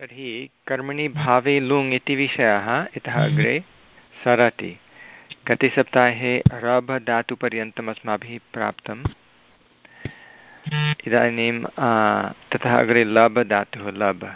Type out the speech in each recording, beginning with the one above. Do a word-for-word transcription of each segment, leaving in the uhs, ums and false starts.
तर्हि कर्मणि भावे लुङ् इति विषयः इतः अग्रे सरति। गते सप्ताहे रभ धातुपर्यन्तम् अस्माभिः प्राप्तम्। इदानीं ततः अग्रे लब् धातुः लब्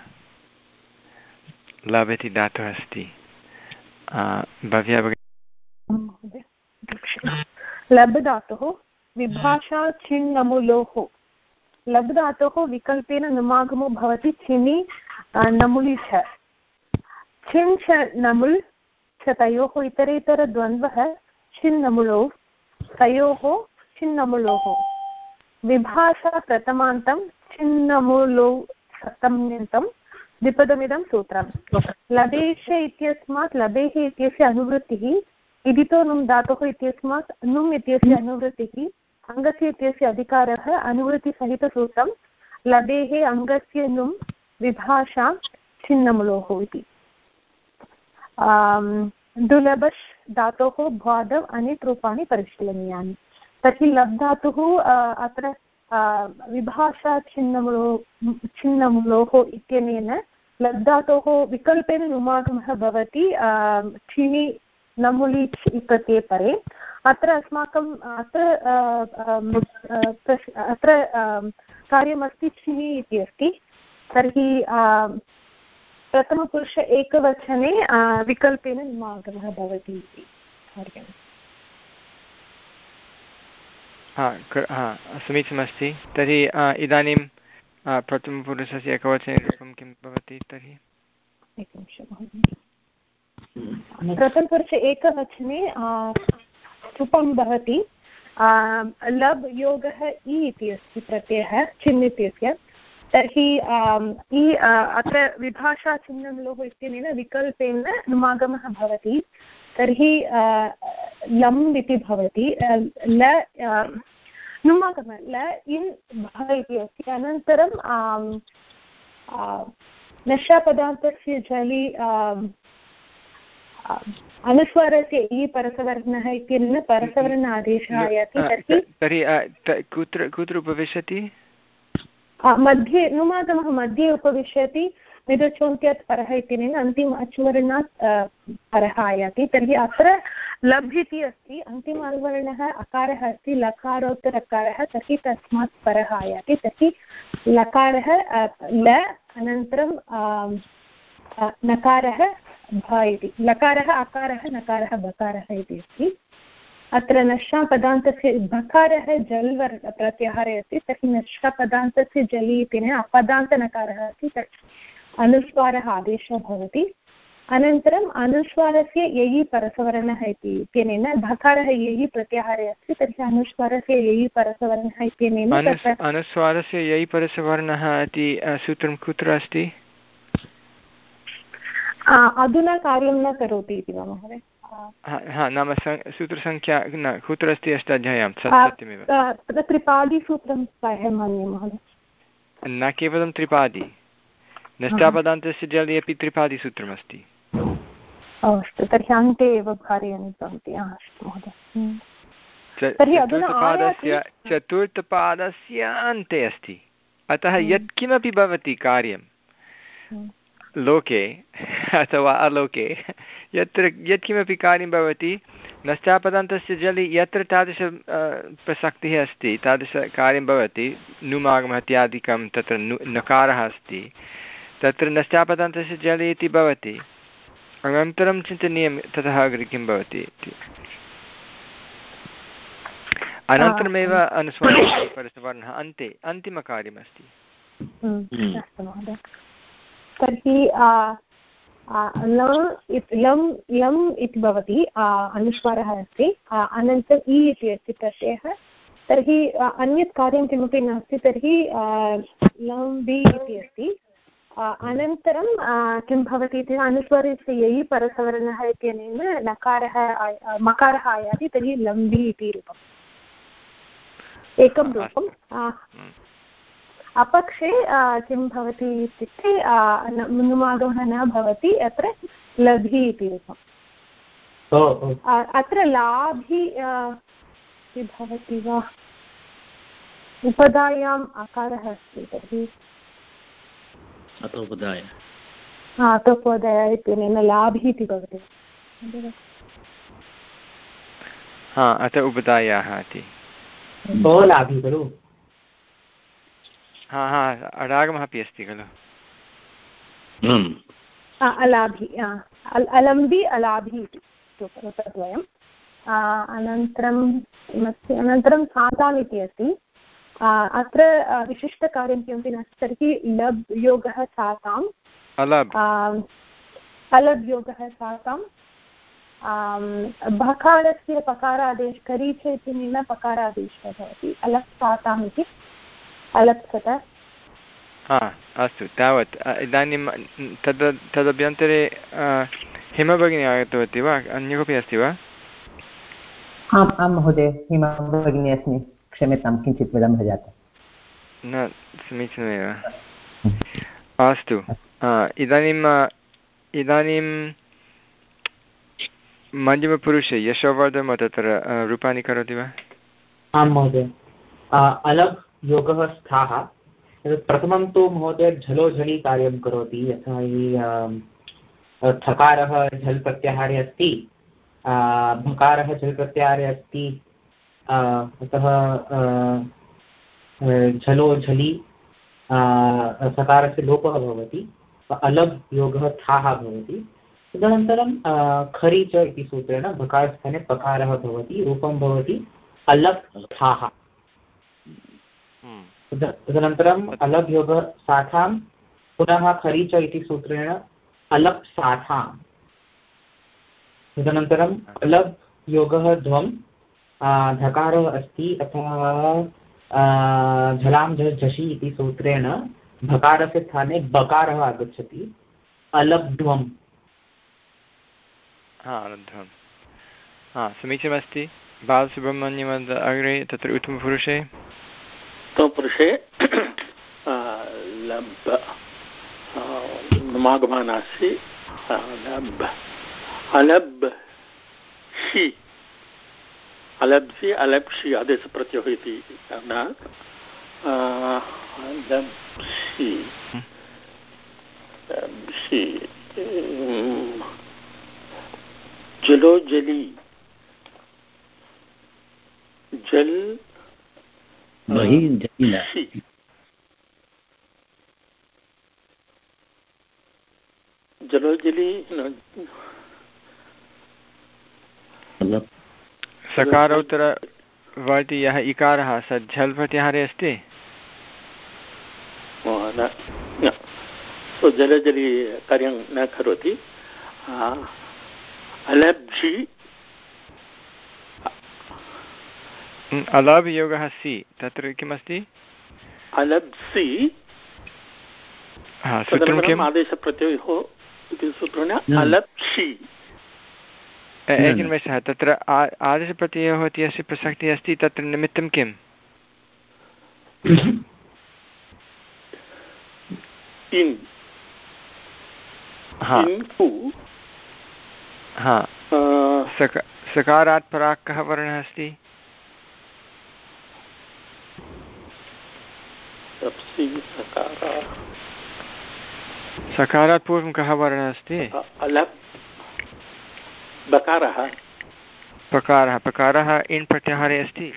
लब् इति धातुः अस्ति। भव्या भगिनी लब् धातुः विभाषा छिन्नमुलोः। लब् धातोः विकल्पेन नुमागमो भवति छिनि नमुलि च। छिन् च नमुल् च तयोः इतरेतरद्वन्द्वः छिन्नमुलौ तयोः छिन्नमुलोः। विभाषा प्रथमान्तं छिन्नमुलौ सप्तम्यन्तं द्विपदमिदं सूत्रं। लबेश इत्यस्मात् लबेः इत्यस्य अनुवृत्तिः इदितो नुम् धातोः इत्यस्मात् नुम् इत्यस्य अनुवृत्तिः अङ्गस्य इत्यस्य अधिकारः अनुवृत्तिसहितसूत्रं लबेः अङ्गस्य नुम् विभाषा छिन्नमुलोः इति। दुलभश् धातोः भ्वादौ अनिट् रूपाणि परिशीलनीयानि। तर्हि लब् धातुः अत्र विभाषा छिन्नमुलो छिन्नमुलोः इत्यनेन लब् धातोः विकल्पेन नुमागमः भवति छिनि नमुलि इत्यते परे। अत्र अस्माकम् अत्र अत्र कार्यमस्ति छिनि इति अस्ति। तर्हि प्रथमपुरुष एकवचने विकल्पेन नुमागमः भवति इति कार्यम्। हा हा समीचीनमस्ति। तर्हि इदानीं प्रथमपुरुषस्य एकवचने रूपं किं भवति तर्हि? प्रथमपुरुष एकवचने रूपं भवति लब् योगः इ इति अस्ति प्रत्ययः छिन् इत्यस्य। तर्हि इ अत्र विभाषा छिन्नमुलोः इत्यनेन विकल्पेन नुमागमः भवति। तर्हि लम् इति भवति ल नुमागम ल इन् भ इति अस्ति। अनन्तरं नष्टापदार्थस्य जलि अनुस्वारस्य इ परसवर्णः इत्यनेन परसवर्ण आदेशः आयाति। तर्हि तर्हि कुत्र कुत्र उपविशति? मध्ये नुमागमः मध्ये उपविशति। मिदचोन्त्यात् परः इत्यनेन अन्तिम अचुवर्णात् परः आयाति। तर्हि अत्र लब् इति अस्ति, अन्तिम अनुवर्णः अकारः अस्ति लकारोत्तरकारः, तर्हि तस्मात् परः आयाति। तर्हि लकारः ल अनन्तरं नकारः भ इति। लकारः अकारः नकारः बकारः इति अस्ति। अत्र नष्टापदान्तस्य बकारः जल् वर्ण प्रत्याहारे अस्ति। तर्हि नष्टापदान्तस्य जलि इत्यनेन अपदान्तनकारः अस्ति। तत् अनुस्वारः आदेशः भवति। अनन्तरम् अनुस्वारस्य ययि परसवर्णः इति इत्यनेन भकारः ययि प्रत्याहारे अस्ति। तर्हि अनुस्वारस्य ययि परसवर्णः इत्यनेन अनुस्वारस्य ययि परसवर्णः इति सूत्रं कुत्र अस्ति? अधुना कार्यं न करोति इति वा महोदय? हा नाम सूत्रसङ्ख्या न कुत्र अस्ति? अष्टाध्याय्यां सत्यमेव त्रिपादीसूत्रं प्रायः मन्ये महोदय। न केवलं त्रिपादी, नष्टापदान्तस्य जलि अपि त्रिपादीसूत्रमस्ति। अस्तु, तर्हि अन्ते एव कार्याणि भवति। अस्तु महोदय। चतुर्थपादस्य चतुर्थपादस्य अन्ते अस्ति। अतः यत्किमपि भवति कार्यं लोके अथवा अलोके यत्र यत्किमपि कार्यं भवति नष्टापदान्तस्य जलि यत्र तादृश प्रसक्तिः अस्ति तादृशकार्यं भवति नुमागमः इत्यादिकं तत्र नु नकारः अस्ति तत्र नष्टापदान्तस्य जलि इति भवति। अनन्तरं चिन्तनीयं ततः अग्रे किं भवति इति। अनन्तरमेव अनुस्वारः परसवर्णः अन्ते अन्तिमकार्यमस्ति। तर्हि लम् लम् इति भवति अनुस्वारः अस्ति। अनन्तरम् इ इति अस्ति प्रत्ययः। तर्हि अन्यत् कार्यं किमपि नास्ति। तर्हि लम् बि इति अस्ति। अनन्तरं किं भवति इति अनुस्वारस्य ययि परसवर्णः इत्यनेन नकारः मकारः आयाति। तर्हि लम्बि इति रूपम् एकं रूपम्। अपक्षे किं भवति इत्युक्ते नुमागमः न भवति। अत्र लभि इति रूपम्। अत्र लाभि भवति वा? उपधायाम् आकारः अस्ति तर्हि उपधाय तपोदय इत्यनेन लाभि इति भवति हा अतः उपधायाः इति लाभि खलु हा हा अडागमः अपि अस्ति खलु अलाभि अलम्बि अलाभि इति तद्वयम् अनन्तरं किमस्ति अनन्तरं साताम् इति अस्ति अत्र विशिष्टकार्यं किमपि नास्ति तर्हि लब् योगः साताम् अलब् अलब् योगः साताम् भकारस्य पकारादेश करीच इत्यनेन पकारादेशः भवति अलप् साताम् इति अलप्सत हा अस्तु तावत् इदानीं तद् तदभ्यन्तरे हिमभगिनी आगतवती वा अन्य कोऽपि अस्ति वा आम् आं महोदय हिमा भगिनी अस्मि क्षम्यतां किञ्चित् विलम्बः जातः न समीचीनमेव अस्तु इदानीम् इदानीं मध्यमपुरुषे यशोवर्धन तत्र रूपाणि करोति वा आं महोदय अलग् योगः स्थाः प्रथमं तु महोदय झलो झलि कार्यं करोति यथा थकारः झल् प्रत्याहारे अस्ति भकारः झल् प्रत्याहारे अस्ति अतः झलो झलि सकारस्य लोपः भवति अलग् योगः थाः भवति तदनन्तरं खरि च इति सूत्रेण भकारस्थाने पकारः भवति रूपं भवति अलग् थाः तदनन्तरम् अलग् योगः साठां पुनः खरि च इति सूत्रेण अलग् साठां तदनन्तरम् अलग् योगः ध्वं धकारः अस्ति अथवा झलां झषि इति सूत्रेण भकारस्य स्थाने बकारः आगच्छति अलब्ध्वम् हा अलब्ध्वम् हा समीचीनमस्ति बालसुब्रह्मण्यम् अग्रे तत्र उत्तमपुरुषे उत्तमपुरुषे लब् मागमानासि लब् अलब् षि अलब्सि अलप्षि आदेशप्रत्ययः इति अलब्षि लब्षि जलो जलि जल जलो जलि सकारोत्तरवर्ति यः इकारः स झल् प्रत्याहारे अस्ति जलजलि कार्यं न करोति अलब्झि अलब् योगः सि तत्र किमस्ति अलब्सि सूत्रं किम् आदेशप्रत्ययोः इति सूत्रेण अलप्षि एकनिमेषः तत्र आदेशप्रत्ययोः इत्यस्य प्रसक्तिः अस्ति तत्र निमित्तं किम् इन् हा सकारात् पराक् कः वर्णः अस्ति सकारात् पूर्वं कः वर्णः अस्ति बकारः पकारः पकारः इन् प्रत्याहारे अस्ति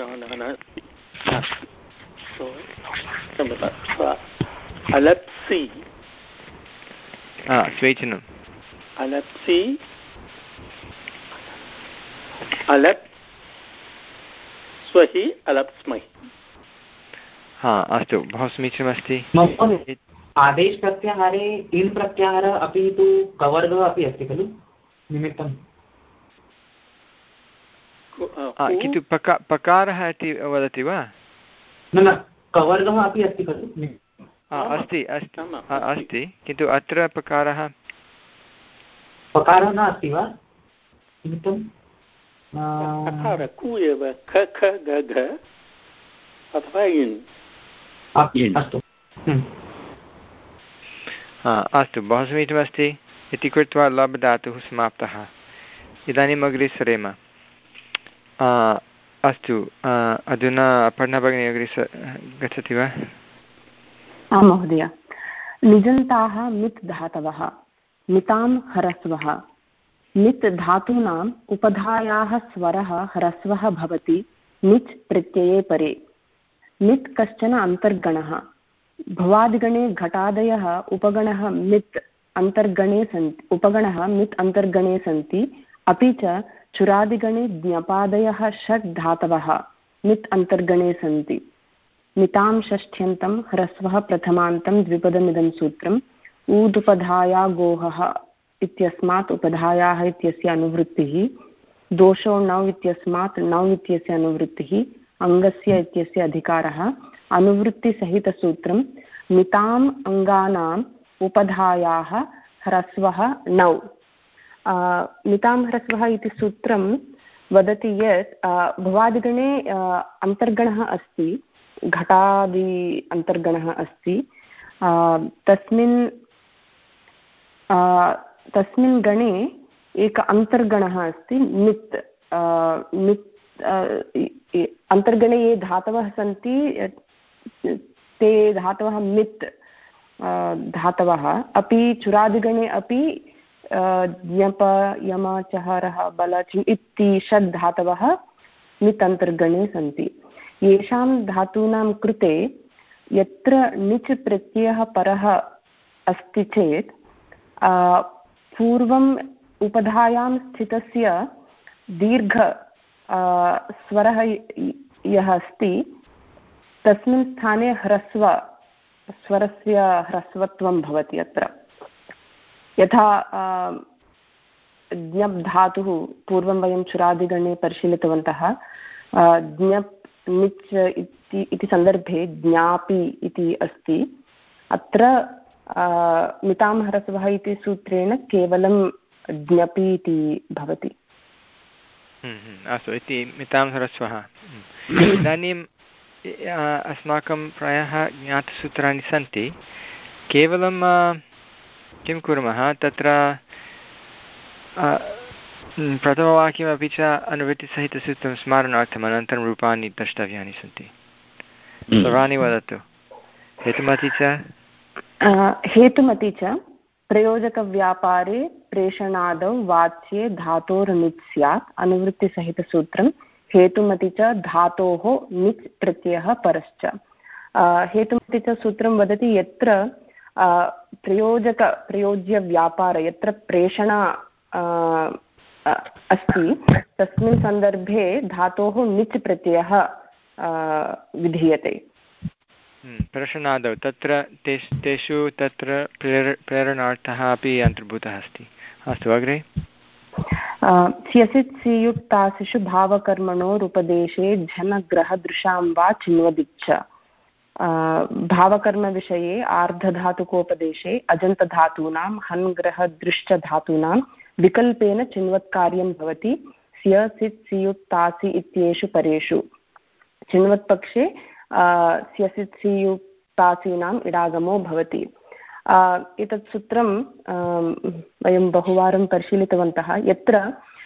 अलप्सि स्वेच्छनम् अलप्सि अलप् स्वहि अलप्स्महि हा अस्तु बहु समीचीनमस्ति आदेश प्रत्याहारे इन् प्रत्याहारः अपि तु कवर्गः अपि अस्ति खलु निमित्तं किन्तु पका पकारः इति वदति वा न न कवर्गः अपि अस्ति खलु अस्ति अस्ति अस्ति किन्तु अत्र पकारः पकारः न अस्ति वा निमित्तं कु एव ख ख ग घ अथवा इन् अस्तु अस्तु बहु समीचीनमस्ति इति कृत्वा लब् धातुः समाप्तः इदानीम् अग्रे सरेम अस्तु अधुना अपर्णा भगिनी अग्रे गच्छति वा आं महोदय निजन्ताः मित् धातवः मितां ह्रस्वः मित् धातूनाम् उपधायाः स्वरः ह्रस्वः भवति मिच् प्रत्यये परे। मित् कश्चन अन्तर्गणः। भवादिगणे घटादयः उपगणः मित् अन्तर्गणे सन्ति उपगणः मित् अन्तर्गणे सन्ति अपि च चुरादिगणे ज्ञपादयः षट् धातवः मित् अन्तर्गणे सन्ति। मितां षष्ठ्यन्तं ह्रस्वः प्रथमान्तं द्विपदमिदं सूत्रम् ऊदुपधाया गोहः इत्यस्मात् उपधायाः इत्यस्य अनुवृत्तिः दोषो नौ इत्यस्मात् नौ इत्यस्य अनुवृत्तिः अङ्गस्य इत्यस्य अधिकारः अनुवृत्तिसहितसूत्रं मिताम् अङ्गानाम् उपधायाः ह्रस्वः नौ। मितां ह्रस्वः इति सूत्रं वदति यत् भवादिगणे अन्तर्गणः अस्ति घटादि अन्तर्गणः अस्ति तस्मिन् तस्मिन् गणे एक अन्तर्गणः अस्ति मित् मित् अन्तर्गणे ये धातवः सन्ति ते धातवः मित् धातवः अपि चुरादिगणे अपि ज्ञप यम चहरः बल इति षड् धातवः मित् अन्तर्गणे सन्ति। येषां धातूनां कृते यत्र णिच् प्रत्ययः परः अस्ति चेत् पूर्वम् उपधायां स्थितस्य दीर्घ स्वरः यः अस्ति तस्मिन् स्थाने ह्रस्व स्वरस्य ह्रस्वत्वं भवति। अत्र यथा ज्ञप् धातुः पूर्वं वयं चुरादिगणे परिशीलितवन्तः ज्ञप् णिच् इति इति सन्दर्भे ज्ञापि इति अस्ति। अत्र मितां ह्रस्वः इति सूत्रेण केवलं ज्ञपि इति भवति। अस्तु इति मितां ह्रस्वः। इदानीम् अस्माकं प्रायः ज्ञातसूत्राणि सन्ति। केवलं किं कुर्मः तत्र प्रथमवाक्यमपि च अनुवृत्तिसहितसूत्रं स्मारणार्थम् अनन्तरं रूपाणि द्रष्टव्यानि सन्ति। सर्वाणि वदतु। हेतुमति च हेतुमति च प्रयोजकव्यापारे प्रेषणादौ वाच्ये धातोर्निच् स्यात् अनुवृत्तिसहितसूत्रं हेतुमति च धातोः निच् प्रत्ययः परश्च। हेतुमति च सूत्रं वदति यत्र प्रयोजक प्रयोज्यव्यापार यत्र प्रेषणा अस्ति तस्मिन् सन्दर्भे धातोः निच् प्रत्ययः विधीयते। प्रश्नादौ तत्र तेष् तेषु तत्र प्रेर प्रेरणार्थः अपि अन्तर्भूतः अस्ति। अस्तु अग्रे। स्यसित् सियुक्तासिषु भावकर्मणोरुपदेशे झनग्रहदृशां वा चिन्वदिच्च। भावकर्मविषये आर्धधातुकोपदेशे अजन्तधातूनां हन्ग्रहदृश्च धातूनां विकल्पेन चिन्वत्कार्यं भवति स्य सित् सियुक्तासि इत्येषु परेषु। चिन्वत्पक्षे स्यसित् सियुक्तासीनाम् इडागमो भवति। एतत् सूत्रं वयं बहुवारं परिशीलितवन्तः। यत्र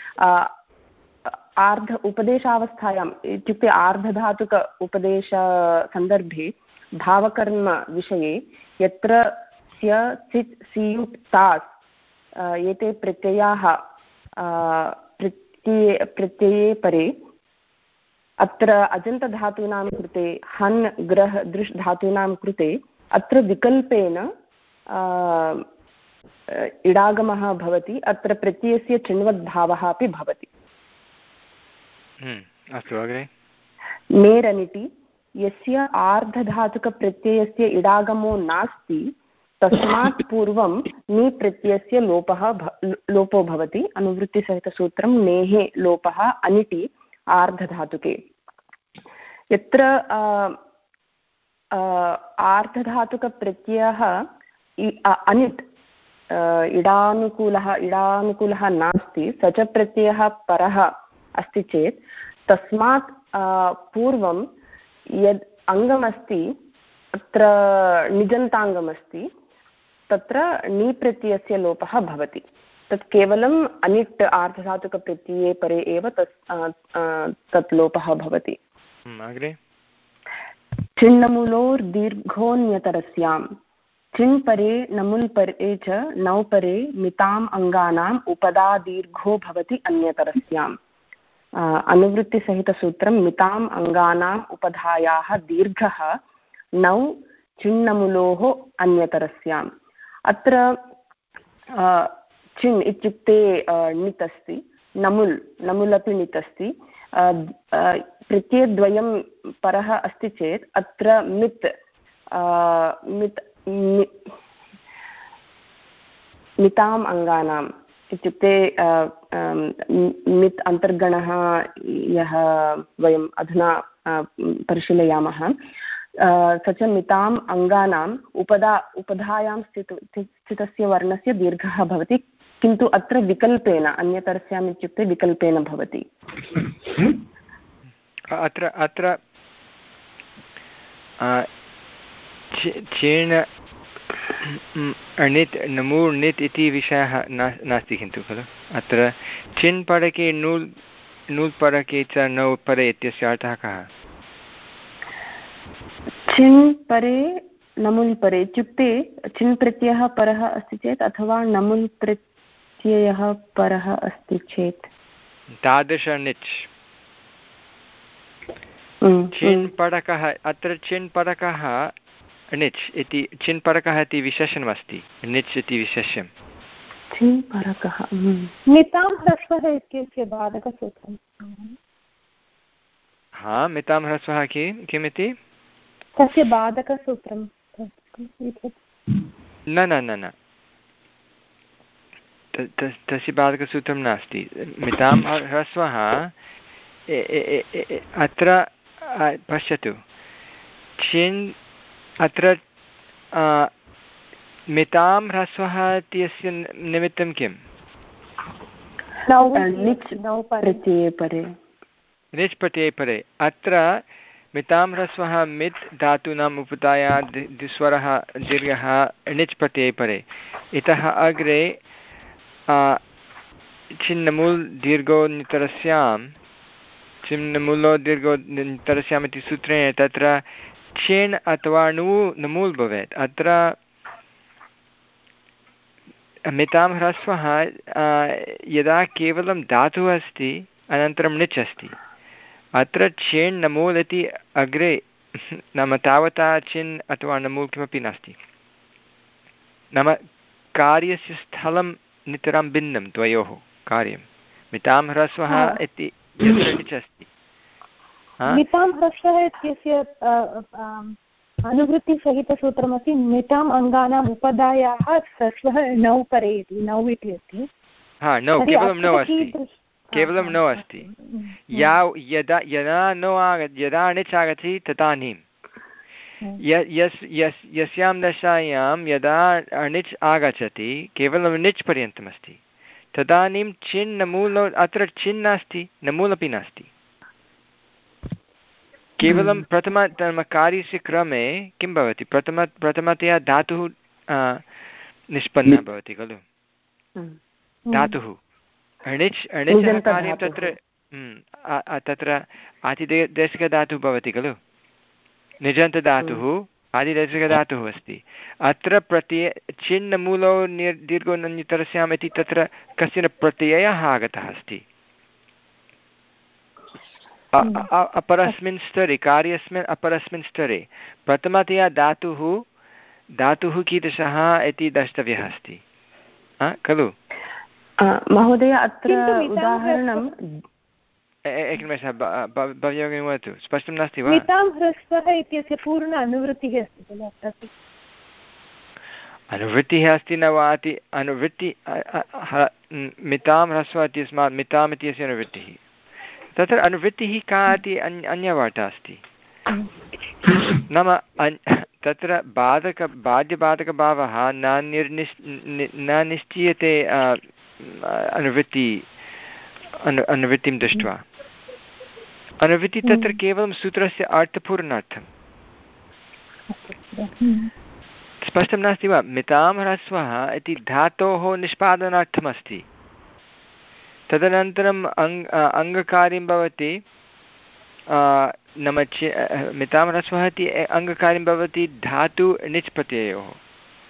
आर्ध उपदेशावस्थायाम् इत्युक्ते आर्धधातुक उपदेशसन्दर्भे भावकर्मविषये यत्र स्य सित् सियुक्तास् एते प्रत्ययाः प्रत्यये प्रत्यये परे अत्र अजन्तधातूनां कृते हन् ग्रह दृश् धातूनां कृते अत्र विकल्पेन इडागमः भवति। अत्र प्रत्ययस्य चिन्वद्भावः अपि भवति। अस्तु अग्रे। मेरनिटि यस्य आर्धधातुकप्रत्ययस्य इडागमो नास्ति तस्मात् पूर्वं नि प्रत्ययस्य लोपः लोपो भवति। अनुवृत्तिसहितसूत्रं नेः लोपः अनिटि आर्धधातुके। यत्र आर्धधातुकप्रत्ययः अनिट् इडानुकूलः इडानुकूलः नास्ति स च प्रत्ययः परः अस्ति चेत् तस्मात् पूर्वं यद् अङ्गमस्ति अत्र निजन्ताङ्गमस्ति तत्र णि प्रत्ययस्य लोपः भवति। तत् केवलम् अनिट् आर्धधातुकप्रत्यये परे एव तस् तत् लोपः भवति। अग्रे। छिन्नमूलोर्दीर्घोऽन्यतरस्यां चिन् परे नमुल् परे च नौ परे मिताम् अङ्गानाम् उपदा दीर्घो भवति अन्यतरस्याम्। अनुवृत्तिसहितसूत्रं मिताम् अङ्गानाम् उपधायाः दीर्घः नौ चिन्नमुलोः अन्यतरस्याम्। अत्र चिन् इत्युक्ते णित् अस्ति, नमुल् नमुल् अपि णित् अस्ति। प्रत्ययद्वयं परः अस्ति चेत् अत्र मित् मित् मिताम् अङ्गानाम् इत्युक्ते मित् अन्तर्गणः यः वयम् अधुना परिशीलयामः स च मिताम् अङ्गानाम् उपदा उपधायां स्थित स्थितस्य वर्णस्य दीर्घः भवति, किन्तु अत्र विकल्पेन, अन्यतरस्याम् इत्युक्ते विकल्पेन भवति। अत्र अत्र चेण णित् नमूर् णित् इति विषयः नास्ति किन्तु खलु अत्र चिन् परके नूल् नूल् परके च नौ परे इत्यस्य अर्थः कः? चिन् परे नमुल् परे इत्युक्ते चिन् प्रत्ययः परः अस्ति चेत् अथवा नमुल् प्रत्ययः परः अस्ति चेत् तादृश णिच् चिन् परकः। अत्र चिन् परकः णिच् इति चिन् परकः इति विशेषणमस्ति, णिच् इति विशेष्यं। चिन् परकः मितां ह्रस्वः इत्यस्य बाधकसूत्रं। हा, मितां ह्रस्वः कि किमिति तस्य बाधकसूत्रं न न न न तस्य बाधकसूत्रं नास्ति। मितां ह्रस्वः अत्र पश्यतु, चिन् अत्र मितां ह्रस्वः इत्यस्य निमित्तं किम्? णिच् प्रत्यये परे। अत्र मितां ह्रस्वः मित् धातूनाम् उपधाया द्विस्वरः दीर्घः णिच् प्रत्यये परे। इतः अग्रे छिन्नमूल् दीर्घो नितरस्यां चिन्नमूलो दीर्घो नितरस्याम् इति सूत्रेण तत्र चिन् अथवा णु नमूल् भवेत्। अत्र मितां ह्रस्वः यदा केवलं धातुः अस्ति अनन्तरं णिच् अस्ति, अत्र चिन् नमूल् इति अग्रे नाम तावता चिन् अथवा नमूल् किमपि नास्ति। नाम कार्यस्य स्थलं नितरां भिन्नं द्वयोः कार्यं। मितां ह्रस्वः इति यत्र णिच् अस्ति, मितां ह्रस्वः इत्यस्य अनुवृत्तिसहितसूत्रमस्ति मिताम् अङ्गानाम् उपधायाः ह्रस्वः नौ परे इति, नौ इति अस्ति। हा, नौ केवलं नौ अस्ति, केवलं नौ अस्ति। या यदा यदा नो आग यदा णिच् आगच्छति तदानीं यस् यस् यस्यां दशायां यदा णिच् आगच्छति केवलं णिच् पर्यन्तमस्ति तदानीं चिन् नमूलो अत्र चिन् नास्ति, नमूल् अपि नास्ति। केवलं प्रथम कार्यस्य क्रमे किं भवति, प्रथम प्रथमतया धातुः निष्पन्नः भवति खलु, धातुः णिच् णिचः कार्यं तत्र तत्र आदिदेशिकधातुः भवति खलु, निजन्तधातुः आदिदेशिकधातुः अस्ति। अत्र प्रत्यय चिन्नमूलो निर् दीर्घो नितरस्याम् इति तत्र कश्चन प्रत्ययः आगतः अस्ति अपरस्मिन् स्तरे, कार्यस्मिन् अपरस्मिन् स्तरे। प्रथमतया धातुः धातुः कीदृशः इति द्रष्टव्यः अस्ति खलु महोदय। अत्र उदाहरणं एकनिमेषः भव्यं वदतु, स्पष्टं नास्ति वा? मितां ह्रस्वः इत्यस्य पूर्ण अनुवृत्तिः अस्ति खलु अत्र? अनुवृत्तिः अस्ति न वा इति अनुवृत्ति मितां ह्रस्वः इत्यस्मात् मिताम् इत्यस्य अनुवृत्तिः, तत्र अनुवृत्तिः का इति अन्यवार्ता अस्ति। नाम तत्र बाधक बाध्यबाधकभावः न निर्निश् न निश्चीयते अनुवृत्ति अनु अनुवृत्तिं दृष्ट्वा। अनुवृत्तिः तत्र केवलं सूत्रस्य अर्थपूर्णार्थं। स्पष्टं नास्ति वा? मितां ह्रस्वः इति धातोः निष्पादनार्थमस्ति, तदनन्तरम् अङ् अङ्गकार्यं भवति नाम चि मितां ह्रस्वः इति अङ्गकार्यं भवति धातु णिच् प्रत्ययोः,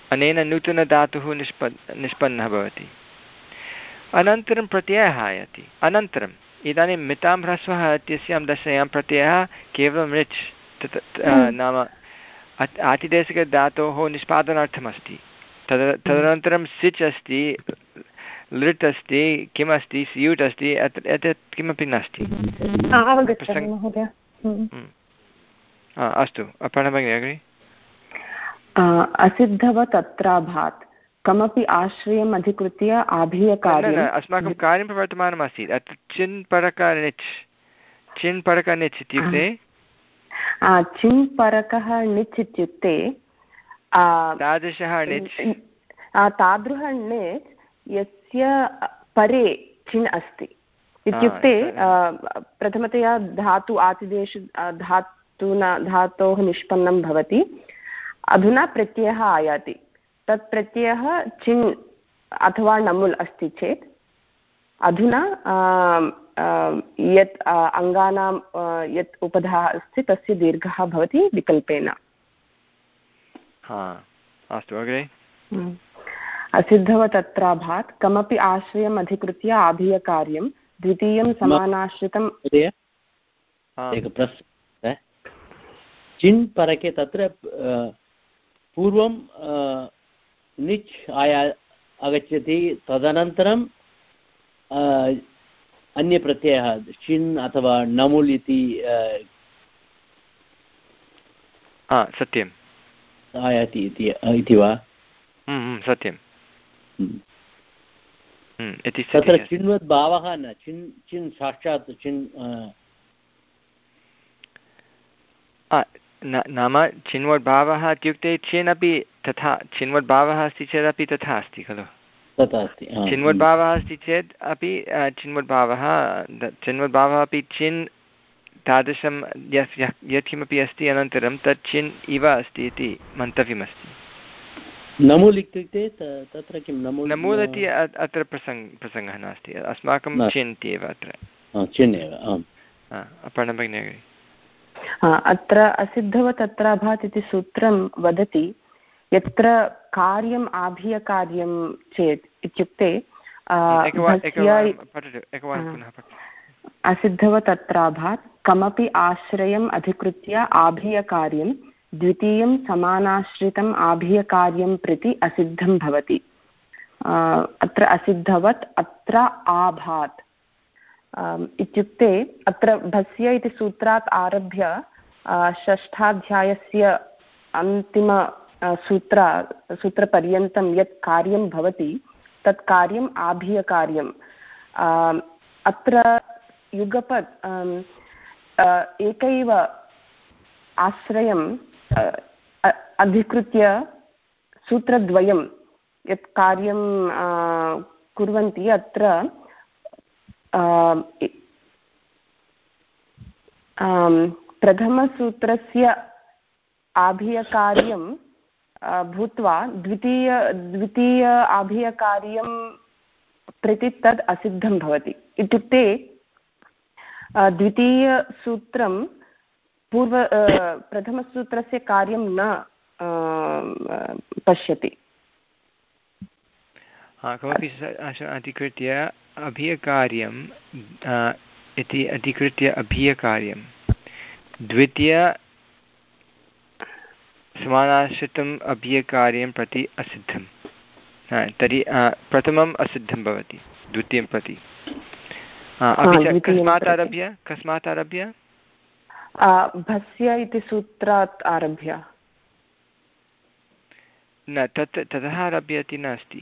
अनेन नूतनधातुः निष्प निष्पन्नः भवति। अनन्तरं प्रत्ययः आयाति। अनन्तरम् इदानीं मितां ह्रस्वः इत्यस्यां दशायां प्रत्ययः केवलं ऋच् तत् नाम आतिदेशिकधातोः निष्पादनार्थमस्ति। तद तदनन्तरं सिच् अस्ति, लृट् अस्ति, किमस्ति, स्यूट् अस्ति, एतत् किमपि नास्ति। अस्तु, अपर्णा भगिनी अग्रे। असिद्धवत् अत्राभात् कमपि आश्रयम् अधिकृत्य आभीयकार्यम्। अस्माकं कार्यं प्रवर्तमानमस्ति अत्र चिन् परकः निच्। चिन् परकः निच् इत्युक्ते चिन् परकः निच् इत्युक्ते तादृशः निच् तादृशः निच् यस्य परे चिन् अस्ति इत्युक्ते प्रथमतया धातु आतिदेश धातुना धातोः निष्पन्नं भवति। अधुना प्रत्ययः आयाति। तत् प्रत्ययः चिन् अथवा णमुल् अस्ति चेत् अधुना यत् अङ्गानां यत् उपधा अस्ति तस्य दीर्घः भवति विकल्पेन। अस्तु अग्रे। असिद्धवत् अत्राभात् कमपि आश्रयम् अधिकृत्य आभीयकार्यं द्वितीयं समानाश्रितम्। एकः प्रश्नः। चिन् परके तत्र पूर्वं निच् आया आगच्छति, तदनन्तरं अन्यप्रत्ययः चिन् अथवा णमुल् इति सत्यम् आयाति इति वा? सत्यं। तत्र चिन्वद् भावः न, चिन् चिन् साक्षात् चिन् नाम चिन्वद्भावः इत्युक्ते चिन् अपि तथा चिन्वद्भावः अस्ति चेदपि तथा अस्ति खलु। तथा अस्ति। चिन्वद्भावः अस्ति चेत् अपि चिन्वद्भावः चिन्वद्भावः अपि चिन् तादृशं यत् यत्किमपि अस्ति अनन्तरं तत् चिन् इव अस्ति इति मन्तव्यमस्ति। नमूल् इत्युक्ते तत्र किं नमूल्? नमूल् इति अत्र प्रसङ्ग प्रसङ्गः नास्ति, अस्माकं चिन् इत्येव अत्र। चिन् एव। अपर्णा भगिनी अग्रे। अत्र असिद्धवत् अत्राभात् इति सूत्रं वदति यत्र कार्यम् आभीयकार्यं चेत् इत्युक्ते असिद्धवत् अत्राभात् कमपि आश्रयम् अधिकृत्य आभीयकार्यं द्वितीयं समानाश्रितम् आभीयकार्यं प्रति असिद्धं भवति। अत्र असिद्धवत् अत्र आभात् इत्युक्ते अत्र भस्य इति सूत्रात् आरभ्य षष्ठाध्यायस्य अन्तिम सूत्र सूत्रपर्यन्तं यत् कार्यं भवति तत् कार्यम् आभीयकार्यम्। अत्र युगपत् एकैव आश्रयं अधिकृत्य सूत्रद्वयं यत् कार्यं कुर्वन्ति अत्र प्रथमसूत्रस्य आभीयकार्यं भूत्वा द्वितीय द्वितीय आभीयकार्यं प्रति तद् असिद्धं भवति। इत्युक्ते द्वितीयसूत्रं पूर्व प्रथमसूत्रस्य कार्यं न पश्यति। कमपि अधिकृत्य अभीयकार्यम् इति अधिकृत्य अभीयकार्यं द्वितीय समानाश्रितम् अभीयकार्यं प्रति असिद्धं। तर्हि प्रथमम् असिद्धं भवति द्वितीयं प्रति। अपि च कस्मात् आरभ्य कस्मात् आरभ्य भस्य इति सूत्रात् आरभ्य न तत् ततः आरभ्य इति नास्ति।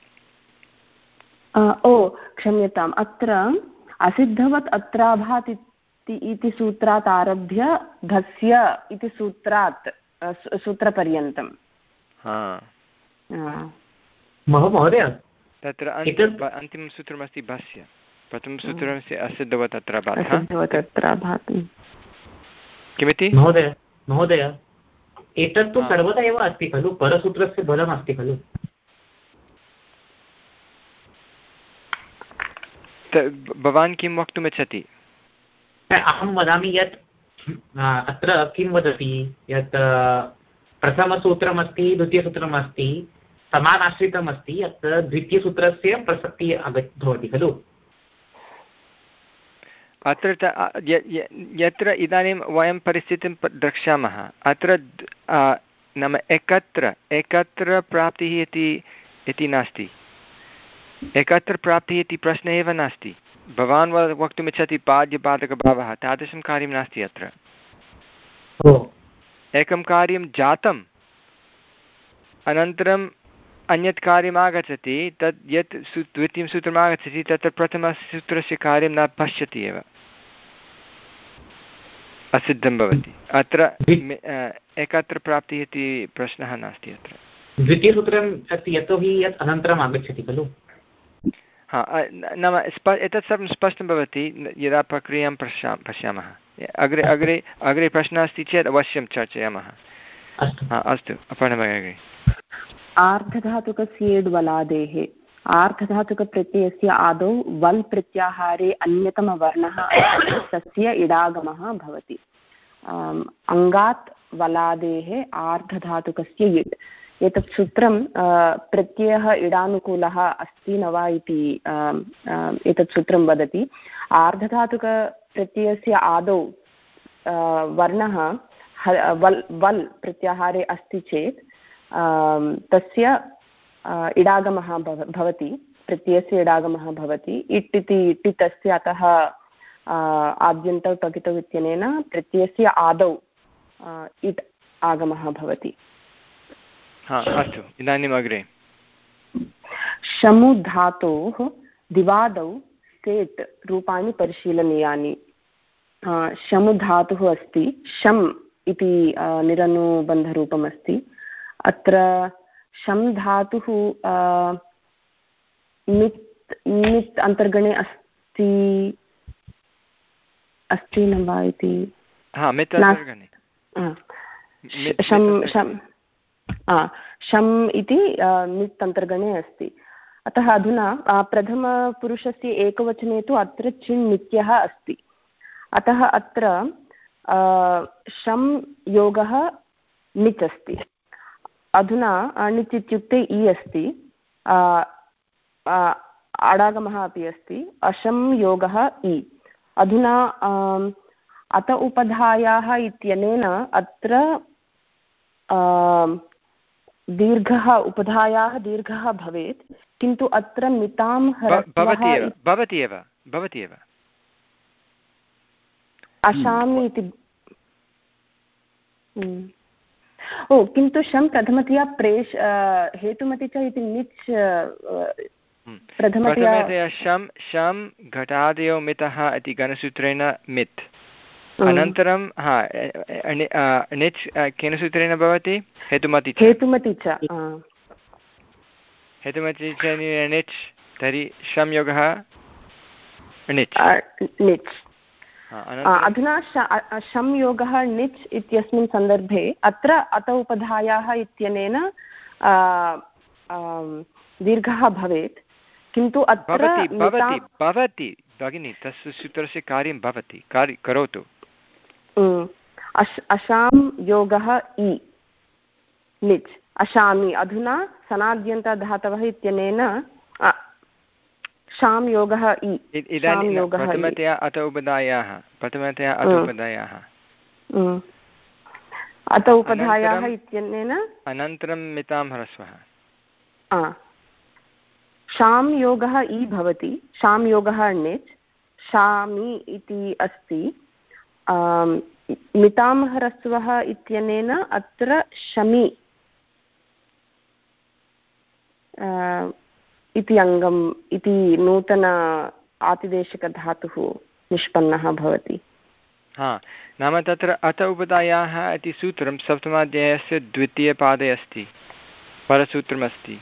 ओ क्षम्यताम्, अत्र असिद्धवत् अत्राभात् इति सूत्रात् आरभ्य भस्य इति सूत्रात् सूत्रपर्यन्तं। महोदय तत्र अन्तिमं सूत्रमस्ति भस्य, प्रथमसूत्रमस्ति असिद्धवत् अत्राभात्। किमिति? महोदय महोदय एतत्तु सर्वदा एव अस्ति खलु, परसूत्रस्य बलम् अस्ति खलु। भवान् किं वक्तुमिच्छति? अहं वदामि यत् अत्र किं वदति यत् प्रथमसूत्रमस्ति द्वितीयसूत्रमस्ति समानाश्रितमस्ति अत्र द्वितीयसूत्रस्य प्रसक्तिः आगच्छ भवति खलु। अत्र यत्र इदानीं वयं परिस्थितिं द्रक्ष्यामः अत्र नाम एकत्र एकत्र प्राप्तिः इति इति नास्ति, एकत्र प्राप्तिः इति प्रश्नः एव नास्ति। भवान् वक्तुमिच्छति पाद्यपादकभावः, तादृशं कार्यं नास्ति अत्र। एकं कार्यं जातम् अनन्तरम् अन्यत् कार्यम् आगच्छति, तत् यत् सू द्वितीयं सूत्रम् आगच्छति तत्र प्रथमसूत्रस्य कार्यं न पश्यति एव, असिद्धं भवति। अत्र एकत्र प्राप्तिः इति प्रश्नः नास्ति अत्र। द्वितीयसूत्रम् अस्ति यतोहि यत् अनन्तरम् आगच्छति खलु। हा, नाम स्प एतत् सर्वं स्पष्टं भवति यदा प्रक्रियां पश्या पश्यामः। अग्रे अग्रे अग्रे प्रश्नः अस्ति चेत् अवश्यं चर्चयामः। अस्तु, अपर्णभगिनी। आर्धधातुकस्येड्वलादेः आर्धधातुकप्रत्ययस्य आदौ वल् प्रत्याहारे अन्यतमवर्णः तस्य इडागमः भवति। अङ्गात् वलादेः आर्धधातुकस्य इड्। एतत् सूत्रं प्रत्ययः इडानुकूलः अस्ति न वा इति एतत् सूत्रं वदति। आर्धधातुकप्रत्ययस्य आदौ वर्णः वल् वल् प्रत्याहारे अस्ति चेत् तस्य इडागमः भवति, प्रत्ययस्य इडागमः भवति। इट् इति इट् अस्ति, अतः आद्यन्तौ टकितौ इत्यनेन प्रत्ययस्य आदौ इट् आगमः भवति। अस्तु, इदानीम् अग्रे। शमु धातोः दिवादौ सेट् रूपाणि परिशीलनीयानि। शमु धातुः अस्ति, शम् इति निरनुबन्धरूपम् अस्ति। अत्र शम् धातुः नित् नित् अन्तर्गणे अस्ति अस्ति न वा इति शम् इति नित् अन्तर्गणे अस्ति। अतः अधुना प्रथमपुरुषस्य एकवचने तु अत्र चिन् नित्यः अस्ति। अतः अत्र शम् योगः निच् अस्ति। अधुना निच् इत्युक्ते इ अस्ति, अडागमः अपि अस्ति, अशं योगः इ। अधुना अत उपधायाः इत्यनेन अत्र दीर्घः उपधायाः दीर्घः भवेत्, किन्तु अत्र मितां भवति एव भवति एव अशामि इति। ओ, किन्तु शं प्रथमतया प्रेष हेतुमति च इति निच् प्रथमतया शं शं घटादयो मितः इति गणसूत्रेण मित्। अनन्तरं हा निच् केन सूत्रेण भवति? हेतुमति च हेतुमति च हेतुमति च निच्, तर्हि शं योगः निच् निच्। अधुना शं योगः निच् इत्यस्मिन् सन्दर्भे अत्र अत उपधायाः इत्यनेन दीर्घः भवेत्, किन्तु अत्र भवति भवति भगिनि, तस्य सूत्रस्य कार्यं भवति, कार्य करोतु। अशां योगः इ निच् अशामि। अधुना सनाद्यन्तधातवः इत्यनेन शां योगः इ। इदानीं प्रथमतया अत उपधायाः प्रथमतया अत उपधायाः अत उपधायाः इत्यनेन अनन्तरं मितां ह्रस्वः। शां योगः इ भवति, शां योगः निच्, शामि इति अस्ति। मितां ह्रस्वः इत्यनेन अत्र शमि इति अङ्गम् इति नूतन आतिदेशिकधातुः निष्पन्नः भवति। हा, नाम तत्र अत उपधायाः इति सूत्रं सप्तमाध्यायस्य द्वितीयपादे अस्ति, परसूत्रमस्ति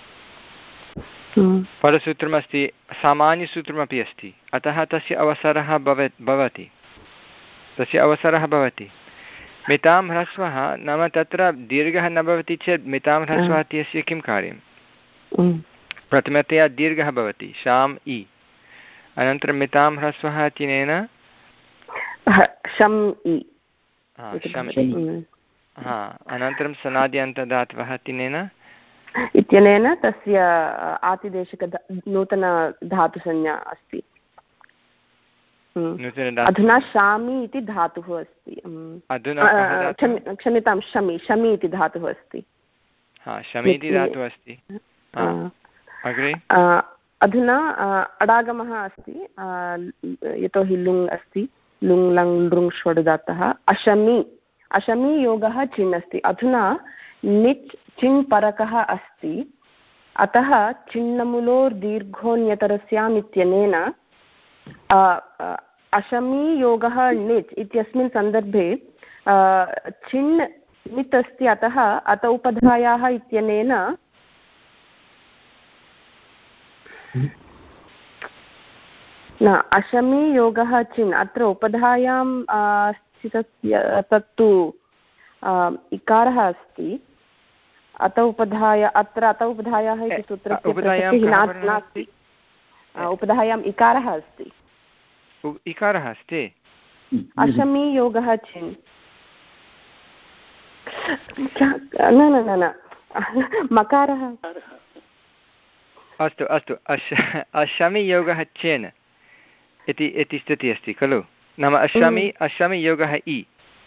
परसूत्रमस्ति सामान्यसूत्रमपि अस्ति। अतः तस्य अवसरः भवेत् भवति तस्य अवसरः भवति। मितां ह्रस्वः नाम तत्र दीर्घः न भवति चेत् मितां ह्रस्वः इत्यस्य किं कार्यं? प्रथमतया दीर्घः भवति शाम् इ, अनन्तरं मितां ह्रस्वः इत्यनेन शम् इ हा अनन्तरं सनाद्यन्तदातवः तिनेन इत्यनेन तस्य आतिदेशिक नूतनधातुसंज्ञा अस्ति। अधुना शामि इति धातुः अस्ति। क्षम्यतां शमि शमि इति धातुः अस्ति। शमि इति धातुः अस्ति। अधुना अडागमः अस्ति यतोहि लुङ् अस्ति लुङ् लङ् लृङ् ष्वड् धातः अशमि अशमि योगः चिन् अस्ति। अधुना निच् चिन् परकः अस्ति अतः चिन्नमुलोर् दीर्घोऽन्यतरस्याम् इत्यनेन अशमि योगः निच् इत्यस्मिन् सन्दर्भे चिन् नित् अस्ति अतः अत उपधायाः इत्यनेन न अशमि योगः चिन् अत्र उपधायां स्थितस्य तत्तु इकारः अस्ति अत उपधाय अत्र अत उपधायाः इति सूत्रस्य नास्ति उपधायाम् इकारः अस्ति इकारः अस्ति अशमि योगः चिन् न न न न मकारः अस्तु अस्तु अश अशमि योगः चेन् इति इति स्थितिः अस्ति खलु नाम अशमि अशमि योगः इ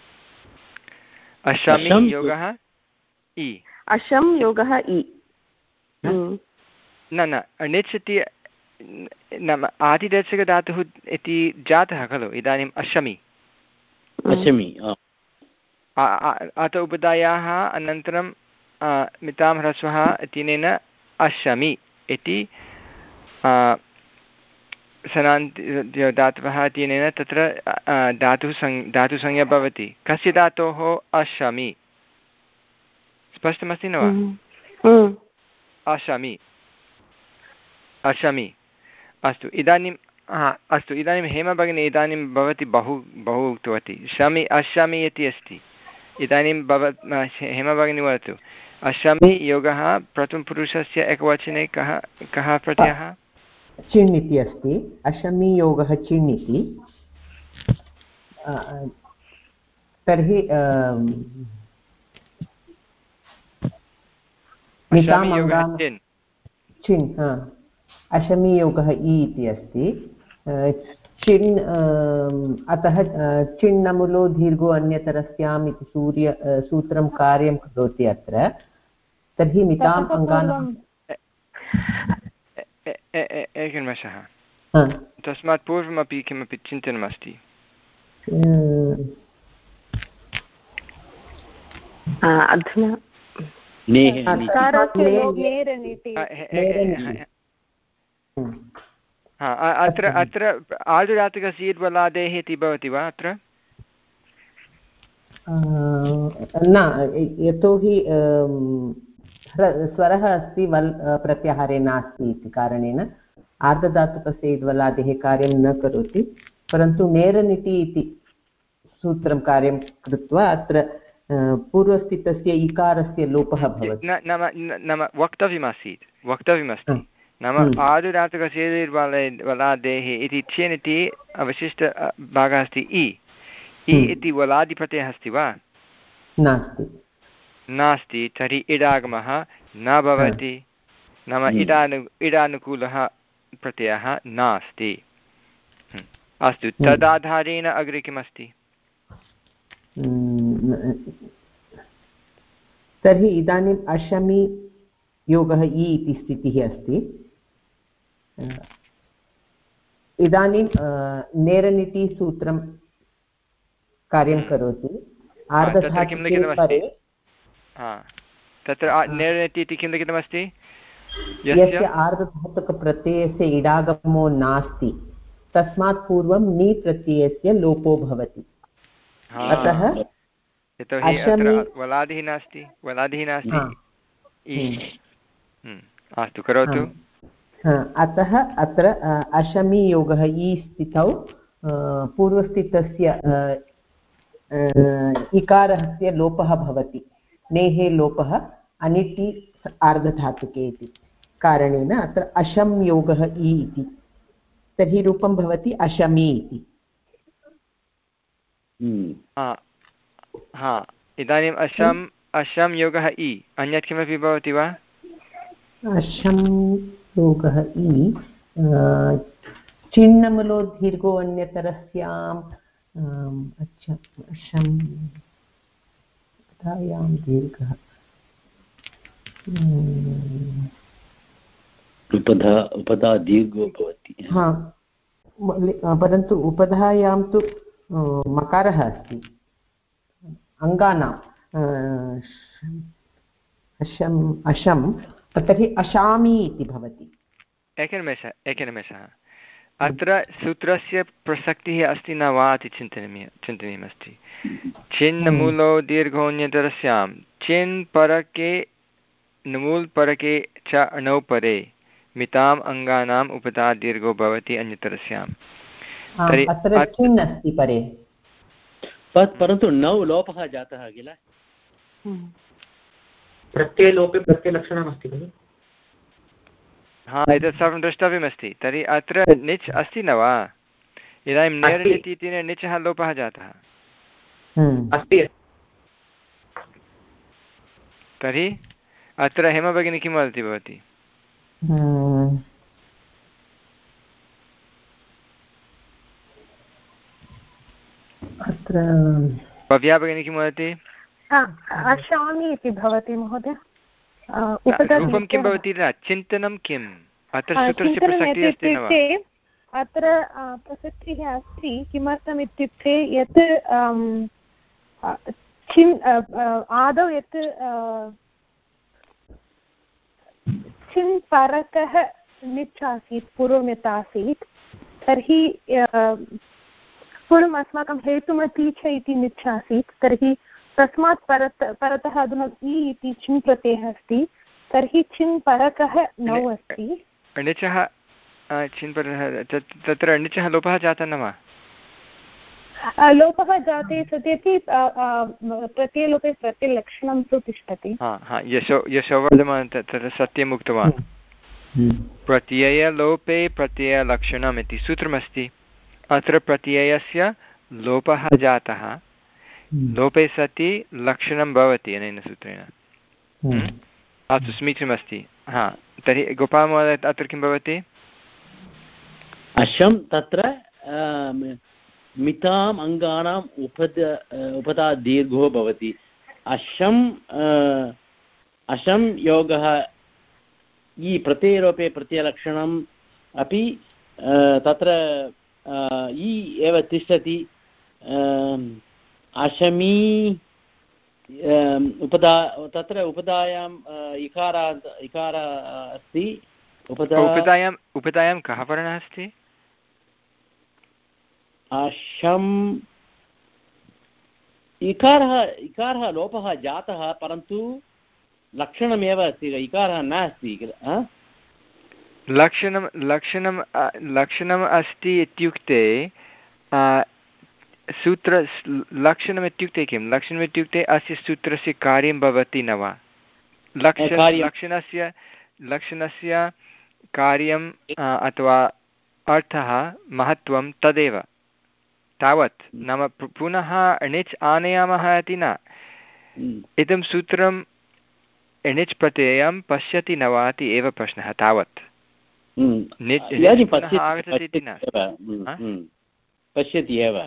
अशमि योगः इ अशं योगः इ न न णिच् इति नाम आदिदेशिकधातुः इति जातः खलु इदानीम् अशमि अशमि अत उपधायाः अनन्तरं मितां ह्रस्वः इत्यनेन अशमि इति सनान्ति धातवः इत्यनेन तत्र धातुः सं धातुसंज्ञा भवति कस्य धातोः अशमि स्पष्टमस्ति न वा अशमि अशमि अस्तु इदानीं हा अस्तु इदानीं हेमा भगिनी इदानीं भवती बहु बहु उक्तवती शमि अशमि इति अस्ति इदानीं भव हेमा भगिनी वदतु अशमि योगः प्रथमपुरुषस्य एकवचने कः कः प्रत्ययः चिण् इति अस्ति अशमि योगः चिण् इति तर्हि चिन् अशमि योगः इ इति अस्ति चिन् अतः चिन्नमुलो दीर्घो अन्यतरस्याम् इति सूर्य सूत्रं कार्यं करोति अत्र तर्हि मिताम् अङ्गानां एकनिमेषः तस्मात् पूर्वमपि किमपि चिन्तनमस्ति अधुना अत्र अत्र आर्धधातुकस्य ईड्वलादेः इति भवति वा अत्र न यतोहि स्वरः अस्ति वल् प्रत्याहारे नास्ति इति कारणेन आर्धधातुकस्य ईड्वलादेः कार्यं न करोति परन्तु नेरनिति इति सूत्रं कार्यं कृत्वा अत्र पूर्वस्थितस्य इकारस्य लोपः भवति नाम वक्तव्यमासीत् वक्तव्यमस्ति नाम आर्धधातुकस्य वलादेः इति चेन् इति अवशिष्टभागः अस्ति इ इ इति वलादिप्रत्ययः अस्ति वा नास्ति नास्ति तर्हि इडागमः न भवति नाम इडानु इडानुकूलः प्रत्ययः नास्ति अस्तु तदाधारेण अग्रे किमस्ति तर्हि इदानीम् अशमि योगः इ इति स्थितिः अस्ति इदानीं नेरनिति सूत्रं कार्यं करोति आर्धधातुके तत्र नेरनिति इति किं लिखितमस्ति यस्य आर्धधातुकप्रत्ययस्य इडागमो नास्ति तस्मात् पूर्वं नी प्रत्ययस्य लोपो भवति अतः यतोहि अत्र वलादिः नास्ति वलादिः नास्ति अस्तु करोतु अतः अत्र अशमि योगः इ स्थितौ पूर्वस्थितस्य इकारस्य लोपः भवति नेः लोपः अनिति आर्धधातुके इति कारणेन अत्र अशं योगः इ इति तर्हि रूपं भवति अशमि इति हा इदानीम् अशम् अशं योगः इ अन्यत् किमपि भवति वा? अशं योगः इ चिन्नमुलो दीर्घो अन्यतरस्याम् अशं दीर्घः उपधा उपधा दीर्घो भवति। हा, परन्तु उपधायां तु मकारः अस्ति अङ्गानां अशम् अशं तर्हि अशामि इति भवति। एकनिमेषः एकनिमेषः अत्र सूत्रस्य प्रसक्तिः अस्ति न वा इति चिन्तनीय चिन्तनीयमस्ति। चिन्नमूलो दीर्घोऽन्यतरस्यां चिन् परके नमूल् परके च अणौ परे मिताम् अङ्गानाम् उपधा दीर्घो भवति अन्यतरस्याम्। अत्र चिन् अस्ति परे, परन्तु नौ लोपः जातः किल? प्रत्ययलोपे प्रत्ययलक्षणमस्ति खलु? हा, एतत् सर्वं द्रष्टव्यमस्ति। तर्हि अत्र निच् अस्ति न वा? इदानीं नेरनिति इति निचः लोपः जातः अस्ति। तर्हि अत्र हेमा भगिनी किं वदति भवती? अत्र भव्या भगिनी किं वदति? अशामि इति भवति महोदय। रूपं किं भवति? चिन्तनं किम्? अत्र सूत्रस्य प्रसक्तिः अस्ति न वा? अत्र प्रसक्तिः अस्ति। किमर्थम् इत्युक्ते यत् चिन् आदौ यत् चिन् परकः निच् आसीत् पूर्वं यत् आसीत् तर्हि पूर्वम् अस्माकं हेतुमती च इति निच् आसीत्। तर्हि तस्मात् परत परतः अधुना इ इति चिन् प्रत्ययः अस्ति। तर्हि चिन् परकः नौ अस्ति। णिचः चिन् परः तत्र णिचः लोपः जातः न वा? लोपः जाते सत्यपि प्रत्ययलोपे प्रत्ययलक्षणं तु तिष्ठति। यशो यशोवर्धमान् तत्र सत्यम् उक्तवान्। प्रत्ययलोपे प्रत्ययलक्षणम् इति सूत्रमस्ति। अत्र प्रत्ययस्य लोपः जातः, लोपे सति लक्षणं भवति अनेन सूत्रेण। अस्तु, समीचीनमस्ति। हा, तर्हि गोपालमहोदय अत्र किं भवति? अशं तत्र मिताम् अङ्गानाम् उपद उपधा दीर्घो भवति। अशम् अशं योगः इ प्रत्ययलोपे प्रत्ययलक्षणम् अपि तत्र इ एव तिष्ठति। अशमी उपधा तत्र उपधायां इकारा इकार अस्ति। उपधा उपधायाम् उपधायां कः वर्णः अस्ति? अशम् इकारः इकारः लोपः जातः, परन्तु लक्षणमेव अस्ति, इकारः नास्ति किल? लक्षणं लक्षणं लक्षणम् अस्ति इत्युक्ते सूत्र लक्षणम् इत्युक्ते किं? लक्षणम् इत्युक्ते अस्य सूत्रस्य कार्यं भवति न वा? लक्ष लक्षणस्य लक्षणस्य कार्यम् अथवा अर्थः महत्त्वं तदेव, तावत्। नाम पुनः णिच् आनयामः इति न। इदं सूत्रं णिच् प्रत्ययं पश्यति न वा इति एव प्रश्नः, तावत्। आगच्छति इति न, पश्यति एव।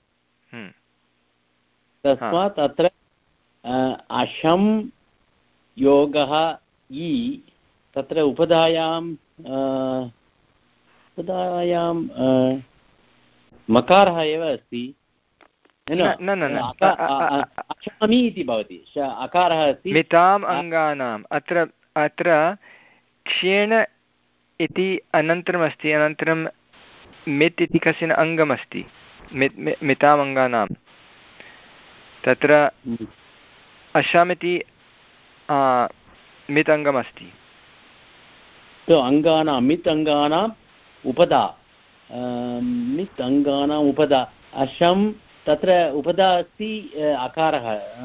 तस्मात् अत्र अशं योगः इ तत्र उपधायां उपधायां मकारः एव अस्ति। अशामि इति भवति, अकारः अस्ति। मिताम् अङ्गानाम् अत्र अत्र क्षेण इति अनन्तरमस्ति, अनन्तरं मित् इति कश्चन अङ्गमस्ति। मित् मिताम् अङ्गानां तत्र अशामिति मित् अङ्गमस्ति। अङ्गानां मित् अङ्गानाम् उपधा मित् अङ्गानाम् उपधा अशं तत्र उपधा अस्ति अकारः।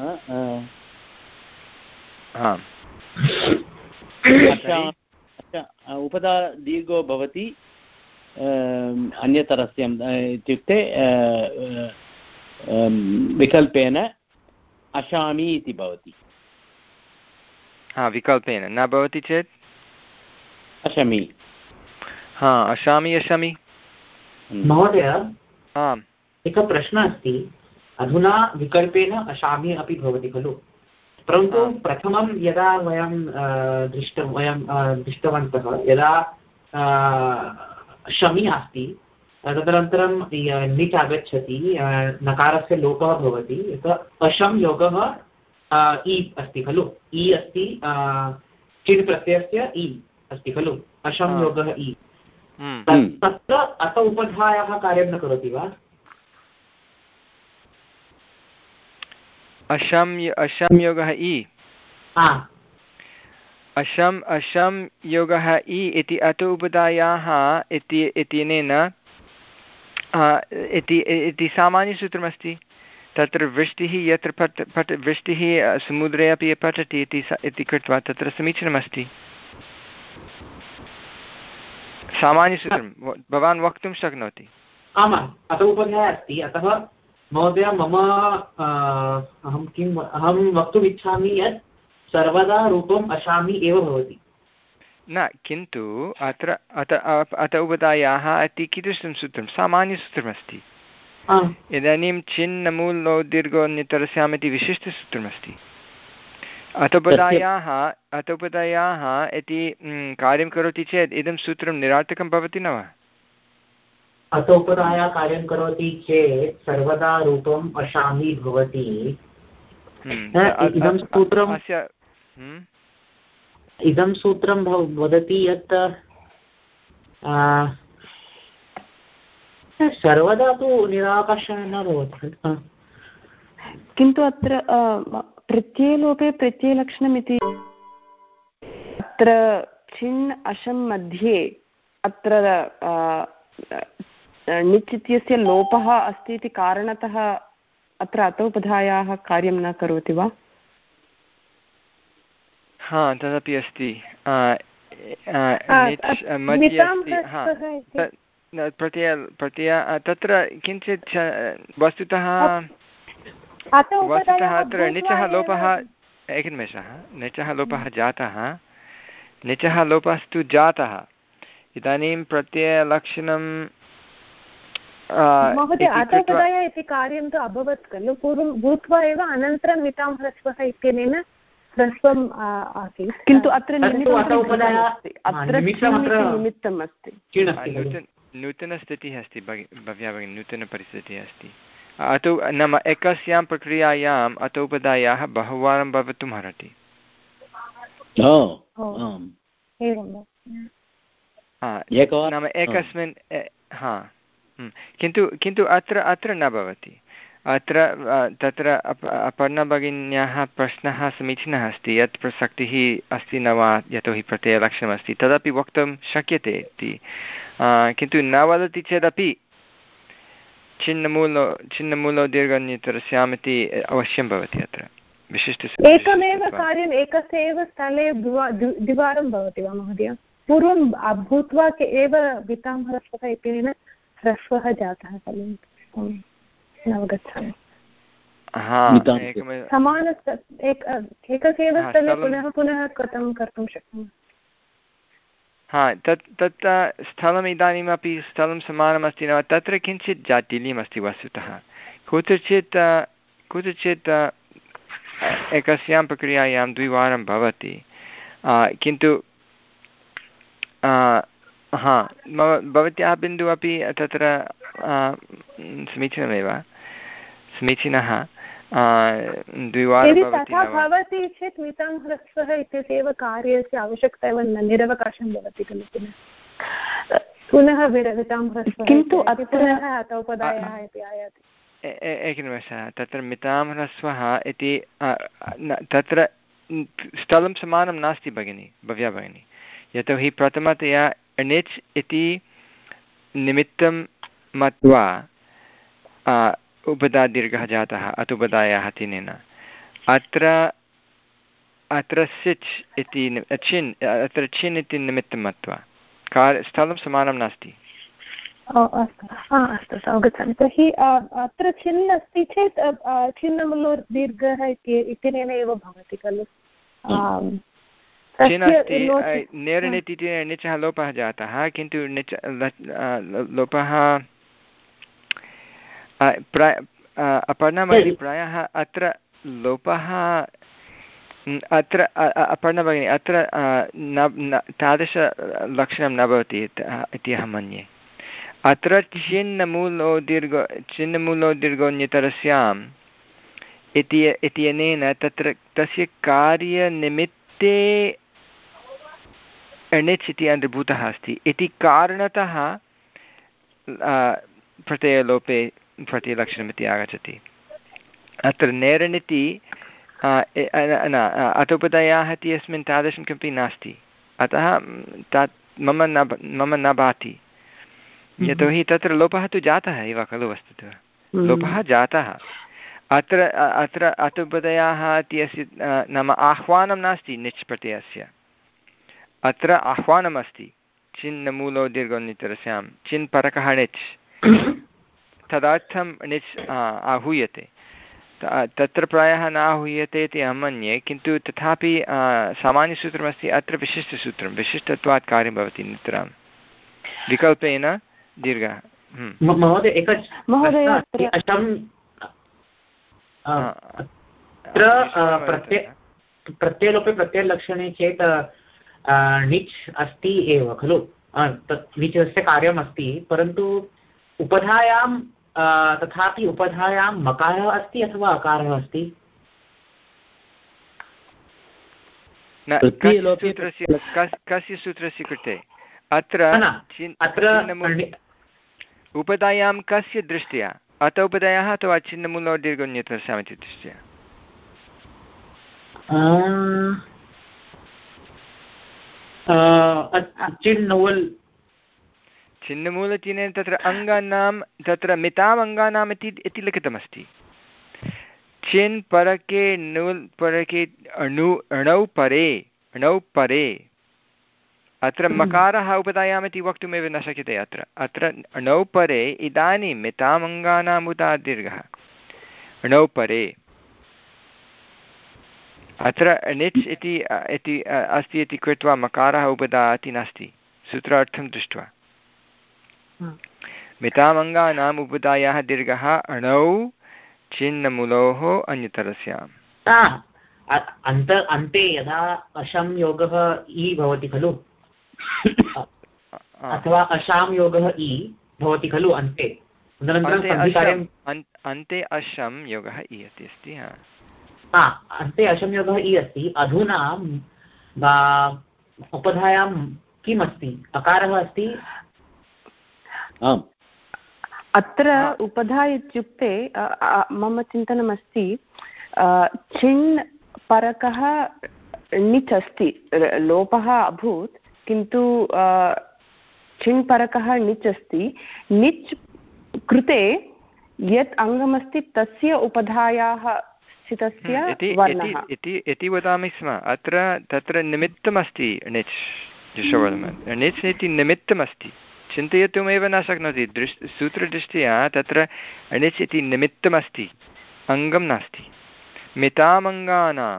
उपधा दीर्घो भवति अन्यतरस्यम् इत्युक्ते विकल्पेन अशामि इति भवति। हा विकल्पेन न भवति चेत् अशमि। हा अशामि अशमि। महोदय आम् एकः प्रश्नः अस्ति। अधुना विकल्पेन अशामि अपि भवति खलु, परन्तु प्रथमं यदा वयं दृष्ट वयं दृष्टवन्तः यदा शमि अस्ति तदनन्तरं निच् आगच्छति, नकारस्य लोपः भवति, अशं योगः इ अस्ति खलु, इ अस्ति चिन् प्रत्ययस्य इ अस्ति खलु, अशं योगः इ। तत्र अत उपधायाः कार्यं न करोति वा? अशं अशं योगः इ अशम् अशं योगः इ इति अत उपधायाः इति इत्यनेन इति इति सामान्यसूत्रमस्ति। तत्र वृष्टिः यत्र पठ पठ वृष्टिः समुद्रे अपि पतति इति इति कृत्वा तत्र समीचीनमस्ति। सामान्यसूत्रं भवान् वक्तुं शक्नोति। आमाम् अत उपधायः अस्ति। अतः महोदय मम अहं किम् अहं वक्तुम् इच्छामि यत् सर्वदा रूपम् अशामि एव भवति। न किन्तु अत्र अत अत उपधायाः इति कीदृशं सूत्रं? सामान्यसूत्रमस्ति। इदानीं छिन्न मूलो दीर्घो नितरस्याम् इति विशिष्टसूत्रमस्ति। अतोपधायाः अतोपधायाः इति कार्यं करोति चेत् इदं सूत्रं निरार्थकं भवति न वा? अतोपधाया कार्यं करोति चेत् सर्वदा रूपम् अशामि भवति। इदं सूत्रम् इदं सूत्रं वदति यत् सर्वदा तु निराकर्षः न भवति। किन्तु अत्र प्रत्ययलोपे प्रत्ययलक्षणमिति अत्र छिन् अशं मध्ये अत्र णिच् इत्यस्य लोपः अस्ति इति कारणतः अत्र अतोपधायाः कार्यं न करोति वा? हा तदपि अस्ति। मध्ये अस्ति प्रत्यय प्रत्यय तत्र किञ्चित् वस्तुतः वस्तुतः अत्र णिचः लोपः एकनिमेषः णिचः लोपः जातः णिचः लोपस्तु जातः। इदानीं प्रत्ययलक्षणं महोदय अतोपधाय इति कार्यं तु अभवत् खलु, पूर्वं भूत्वा एव अनन्तरं मितां ह्रस्वः इत्यनेन ह्रस्वम् आसीत्। किन्तु अत्र निमित्तम् अस्ति, नूतनस्थितिः अस्ति भव्या भगिनी, नूतनपरिस्थितिः अस्ति। अतो नाम एकस्यां प्रक्रियायाम् अतोपधायाः बहुवारं भवितुम् अर्हति। नाम एकस्मिन् हा किन्तु किन्तु अत्र अत्र न भवति। अत्र तत्र अपर्णा भगिन्याः प्रश्नः समीचीनः अस्ति यत् प्रसक्तिः अस्ति न वा, यतोहि प्रत्ययलक्षणमस्ति तदपि वक्तुं शक्यते इति, किन्तु न वदति चेदपि छिन्नमूलो छिन्नमूलो दीर्घन्यतरस्याम् इति अवश्यं भवति। अत्र विशिष्ट एकमेव कार्यम् एकस्य एव स्थले द्विवारं भवति वा महोदय? पूर्वं भूत्वा एव वितां ह्रस्वः इत्यनेन ह्रस्वः जातः खलु, नवगच्छामि। समान एकस्यैव स्थले पुनः पुनः कथं कर्तुं शक्नुमः? हा तत् तत् स्थलम् इदानीमपि स्थलं समानमस्ति न, तत्र किञ्चित् जाटिल्यमस्ति वस्तुतः। कुत्रचित् कुत्रचित् एकस्यां प्रक्रियायां द्विवारं भवति, किन्तु हा मम भवत्याः बिन्दुः अपि तत्र समीचीनमेव समीचीनः द्विवारं भवति चेत् मितां ह्रस्वः इत्यस्य कार्यस्य आवश्यकता एव न, निरवकाशं भवति खलु पुनः पुनः विरमितां ह्रस्वः। किन्तु पुनः अतोपधायाः इति आयाति। एकनिमेषः, तत्र मितां ह्रस्वः इति तत्र स्थलं समानं नास्ति भगिनी, भव्या भगिनी, यतोहि प्रथमतया णिच् इति निमित्तं मत्वा उपधा दीर्घः जातः अतुपधायाः तिनेन। अत्र अत्र सिच् इति छिन् अत्र छिन् इति निमित्तं मत्वा कार् स्थलं समानं नास्ति। अस्तु अस्तु अवगच्छामि। तर्हि अत्र छिन् अस्ति चेत् छिन्नमुलो दीर्घः इत्यनेन एव भवति खलु। नेरनित् इति निचः लोपः जातः, किन्तु निच लोपः अपर्णा भगिनी प्रायः अत्र लोपः अत्र अपर्णा भगिनी अत्र न तादृशलक्षणं न भवति इति अहं मन्ये। अत्र छिन्नमूलो दीर्घ छिन्नमूलो दीर्घोन्यतरस्याम् इति इत्यनेन तत्र तस्य कार्यनिमित्ते अणिच् इति अन्तर्भूतः अस्ति इति कारणतः प्रत्ययलोपे प्रत्ययलक्षणमिति आगच्छति। अत्र नेरनिति न अतोपदयाः इति अस्मिन् तादृशं किमपि नास्ति, अतः तत् मम न मम न भाति, यतोहि तत्र लोपः तु जातः एव खलु वस्तुतः लोपः जातः। अत्र अत्र अतोपदयाः इत्यस्य नाम आह्वानं नास्ति निच् प्रत्ययस्य, अत्र आह्वानमस्ति छिन्नमूलो दीर्घोन्नितरस्यां छिन् परकः निच् तदर्थं निच् आहूयते। तत्र प्रायः न आहूयते इति अहं मन्ये, किन्तु तथापि सामान्यसूत्रमस्ति, अत्र विशिष्टसूत्रं विशिष्टत्वात् कार्यं भवति नितरां विकल्पेन दीर्घः। महोदय एकः प्रत्ययलोपे प्रत्ययलक्षणे चेत् णिच् अस्ति एव खलु, तत् णिचस्य कार्यम् अस्ति, परन्तु उपधायां तथापि उपधायां मकारः अस्ति अथवा अकारः अस्ति? कस्य सूत्रस्य कृते अत्र उपधायां कस्य दृष्ट्या अत उपधायाः अथवा छिन्नमूलो दीर्घोन्यतरस्याम् इति दृष्ट्या? छिन्नमूल इत्यनेन तत्र अङ्गानां तत्र मिताम् अङ्गानाम् इति इति लिखितमस्ति। छिन् परके नूल् परके अणु अणौ परे अणौ परे अत्र मकारः उपधायाम् इति वक्तुमेव न शक्यते। अत्र अत्र अणौ परे इदानीं मिताम् अङ्गानाम् उदा दीर्घः अणौ परे। अत्र णिच् इति अस्ति इति कृत्वा मकारः उपधा इति नास्ति सूत्रार्थं दृष्ट्वा। मितामङ्गानाम् उपधायाः दीर्घः अणौ छिन्नमूलोः अन्यतरस्याम्। अन्त अन्ते यदा अशं योगः इ भवति खलु अथवा अशां योगः इ भवति खलु अन्ते अन्ते अशं योगः इ इति अस्ति। अन्ते अशं योगः इ अस्ति। अधुना उपधायां किम् अस्ति? अकारः अस्ति। आम्, अत्र उपधा इत्युक्ते मम चिन्तनमस्ति छिन् परकः णिच् अस्ति, लोपः अभूत् किन्तु छिन् परकः णिच् अस्ति। णिच् कृते यत् अङ्गमस्ति तस्य उपधायाः स्थितस्य वर्णः इति वदामि स्म। अत्र तत्र निमित्तमस्ति णिच् णिच् इति निमित्तमस्ति, चिन्तयितुमेव न शक्नोति। दृश् सूत्रदृष्ट्या तत्र णिच् इति निमित्तमस्ति, अङ्गं नास्ति। मितामङ्गानां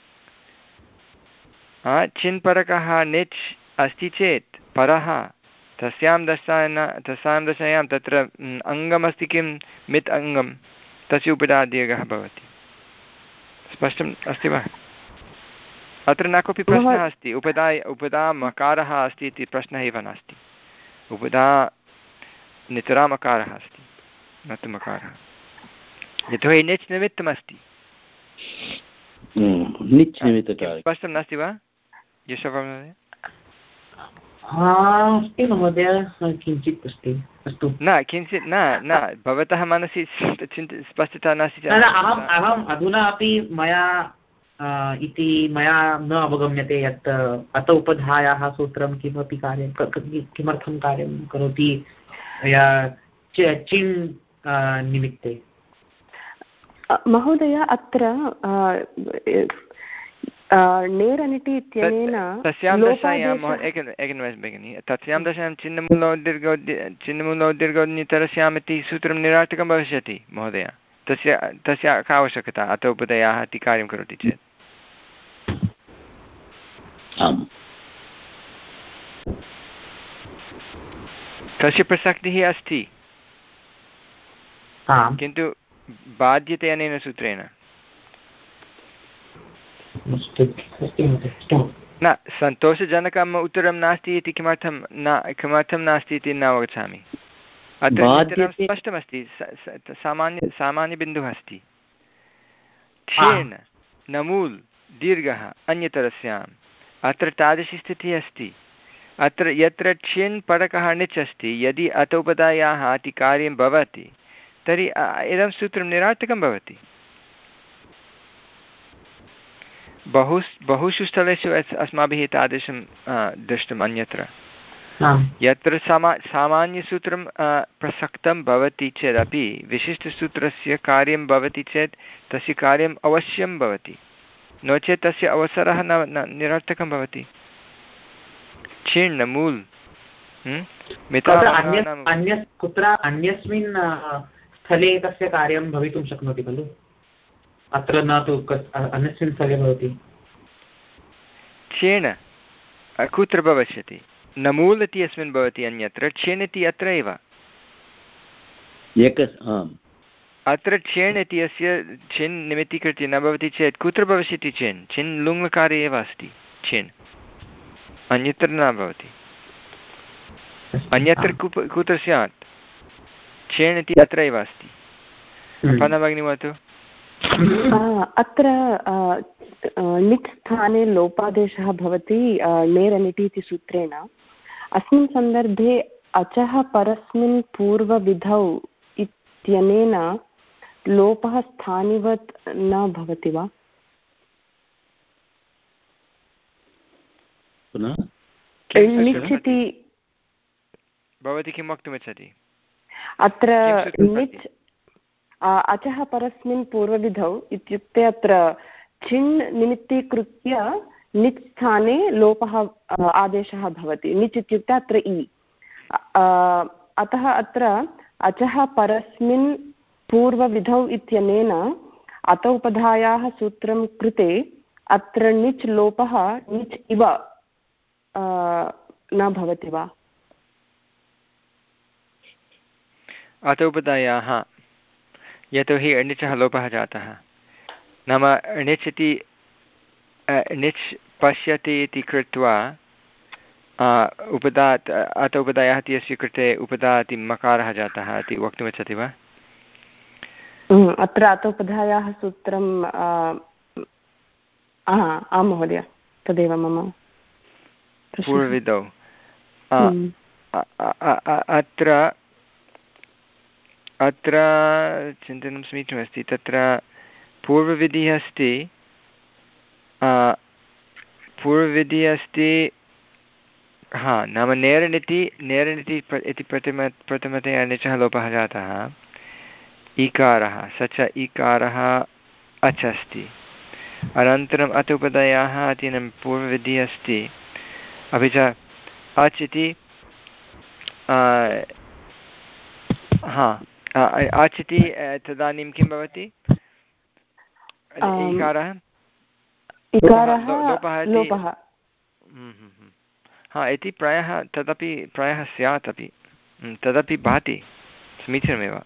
चिन्परकः णिच् अस्ति चेत् परः तस्यां दशायां तस्यां दशायां तत्र अङ्गमस्ति किं मित् अङ्गं, तस्य उपधा दीर्घः भवति। स्पष्टम् अस्ति वा? अत्र न कोऽपि प्रश्नः अस्ति। उपधा उपधा मकारः अस्ति इति प्रश्नः एव नास्ति। उपधा नितरामकारः अस्ति, न तु मकारः, यतोहि णिच् निमित्तमस्ति। स्पष्टं नास्ति वा यशोवर्महोदय? अस्ति महोदय, किञ्चित् अस्ति। अस्तु, न किञ्चित् न न भवतः मनसि स्पष्टता नास्ति चेत् अहम् अहम् अधुना अपि मया इति मया न अवगम्यते यत् अत उपधायाः सूत्रं किमपि कार्यं किमर्थं कार्यं करोति चिन् महोदय। अत्र नेरनिटि इत्यनेन तस्यां दशायां एकनिमेषं भगिनि तस्यां दशायां चिन्नमूलौदीर्घौ चिन्नमूलौदीर्घोन्नितरस्याम् इति सूत्रं निरार्थकं भविष्यति महोदय। तस्य तस्य का आवश्यकता अतोपदयाः इति कार्यं करोति चेत्। तस्य प्रसक्तिः अस्ति किन्तु बाध्यते अनेन सूत्रेण। न सन्तोषजनकम् उत्तरं नास्ति इति किमर्थं न किमर्थं नास्ति इति न अवगच्छामि। अत्र उत्तरं स्पष्टमस्ति सामान्य सामान्यबिन्दुः अस्ति क्षेण नमूल् दीर्घः अन्यतरस्याम् अत्र तादृशी स्थितिः अस्ति। अत्र यत्र छिन् परकः णिच् अस्ति यदि अतोपदायाः अति कार्यं भवति तर्हि इदं सूत्रं निरार्थकं भवति। बहु बहुषु स्थलेषु अस्माभिः तादृशं दृष्टम् अन्यत्र यत्र सामा सामान्यसूत्रं प्रसक्तं भवति चेदपि विशिष्टसूत्रस्य कार्यं भवति चेत् तस्य कार्यम् अवश्यं भवति, नो चेत् तस्य अवसरः न न निरर्थकं भवति। छिण् मूल् अन्य कुत्र अन्यस्मिन् स्थले तस्य कार्यं भवितुं शक्नोति खलु, अत्र न तु अन्यस्मिन् स्थले भवति। छिण् कुत्र भविष्यति? नमूल् इति अस्मिन् भवति अन्यत्र, छिण् इति अत्र एव। अत्र छिण् इति अस्य छिन् निमित्तीकृत्य न भवति चेत् कुत्र भविष्यति छिन्? छिन् लुङ्लकारे एव अस्ति छिन्, अन्यत्र न भवति। अन्यत्र कुत्र स्यात्? छिण् इति अत्र एव अस्ति। अपना भगिनी वदतु। अत्र णिच् स्थाने लोपादेशः भवति नेरनिटि इति सूत्रेण। अस्मिन् सन्दर्भे अचः परस्मिन् पूर्वविधौ इत्यनेन लोपः स्थानिवत् न भवति वा? णिच् इति भवती किं वक्तुमिच्छति? अत्र णिच् अचः परस्मिन् पूर्वविधौ इत्युक्ते अत्र छिन् निमित्तीकृत्य णिच् स्थाने लोपः आदेशः भवति। णिच् इत्युक्ते अत्र इ, अतः अत्र अचः परस्मिन् पूर्वविधौ इत्यनेन अतोपधायाः सूत्रं कृते अत्र णिच् लोपः णिच् इव न भवति वा? अतोपधायाः यतोहि णिचः लोपः जातः, नाम णिच् इति णिच् पश्यति इति कृत्वा उपदात् अतोपदायाः इत्यस्य कृते उपदा इति मकारः जातः इति वक्तुमिच्छति वा? अत्र अतोपधायाः सूत्रं आं महोदय, तदेव मम पूर्वविधौ। अत्र अत्र चिन्तनं समीचीनमस्ति। तत्र पूर्वविधिः अस्ति पूर्वविधिः अस्ति हा नाम नेरनिति नेरनिति इति प्रथम प्रथमतया णिचः लोपः जातः, इकारः स च इकारः अच् अस्ति, अनन्तरम् अतोपदायाः अतीनं पूर्वविधिः अस्ति, अपि च अच् इति हा अच् इति तदानीं किं भवति? इकारः लोपः हा इति प्रायः तदपि प्रायः स्यात् अपि, तदपि भाति, समीचीनमेव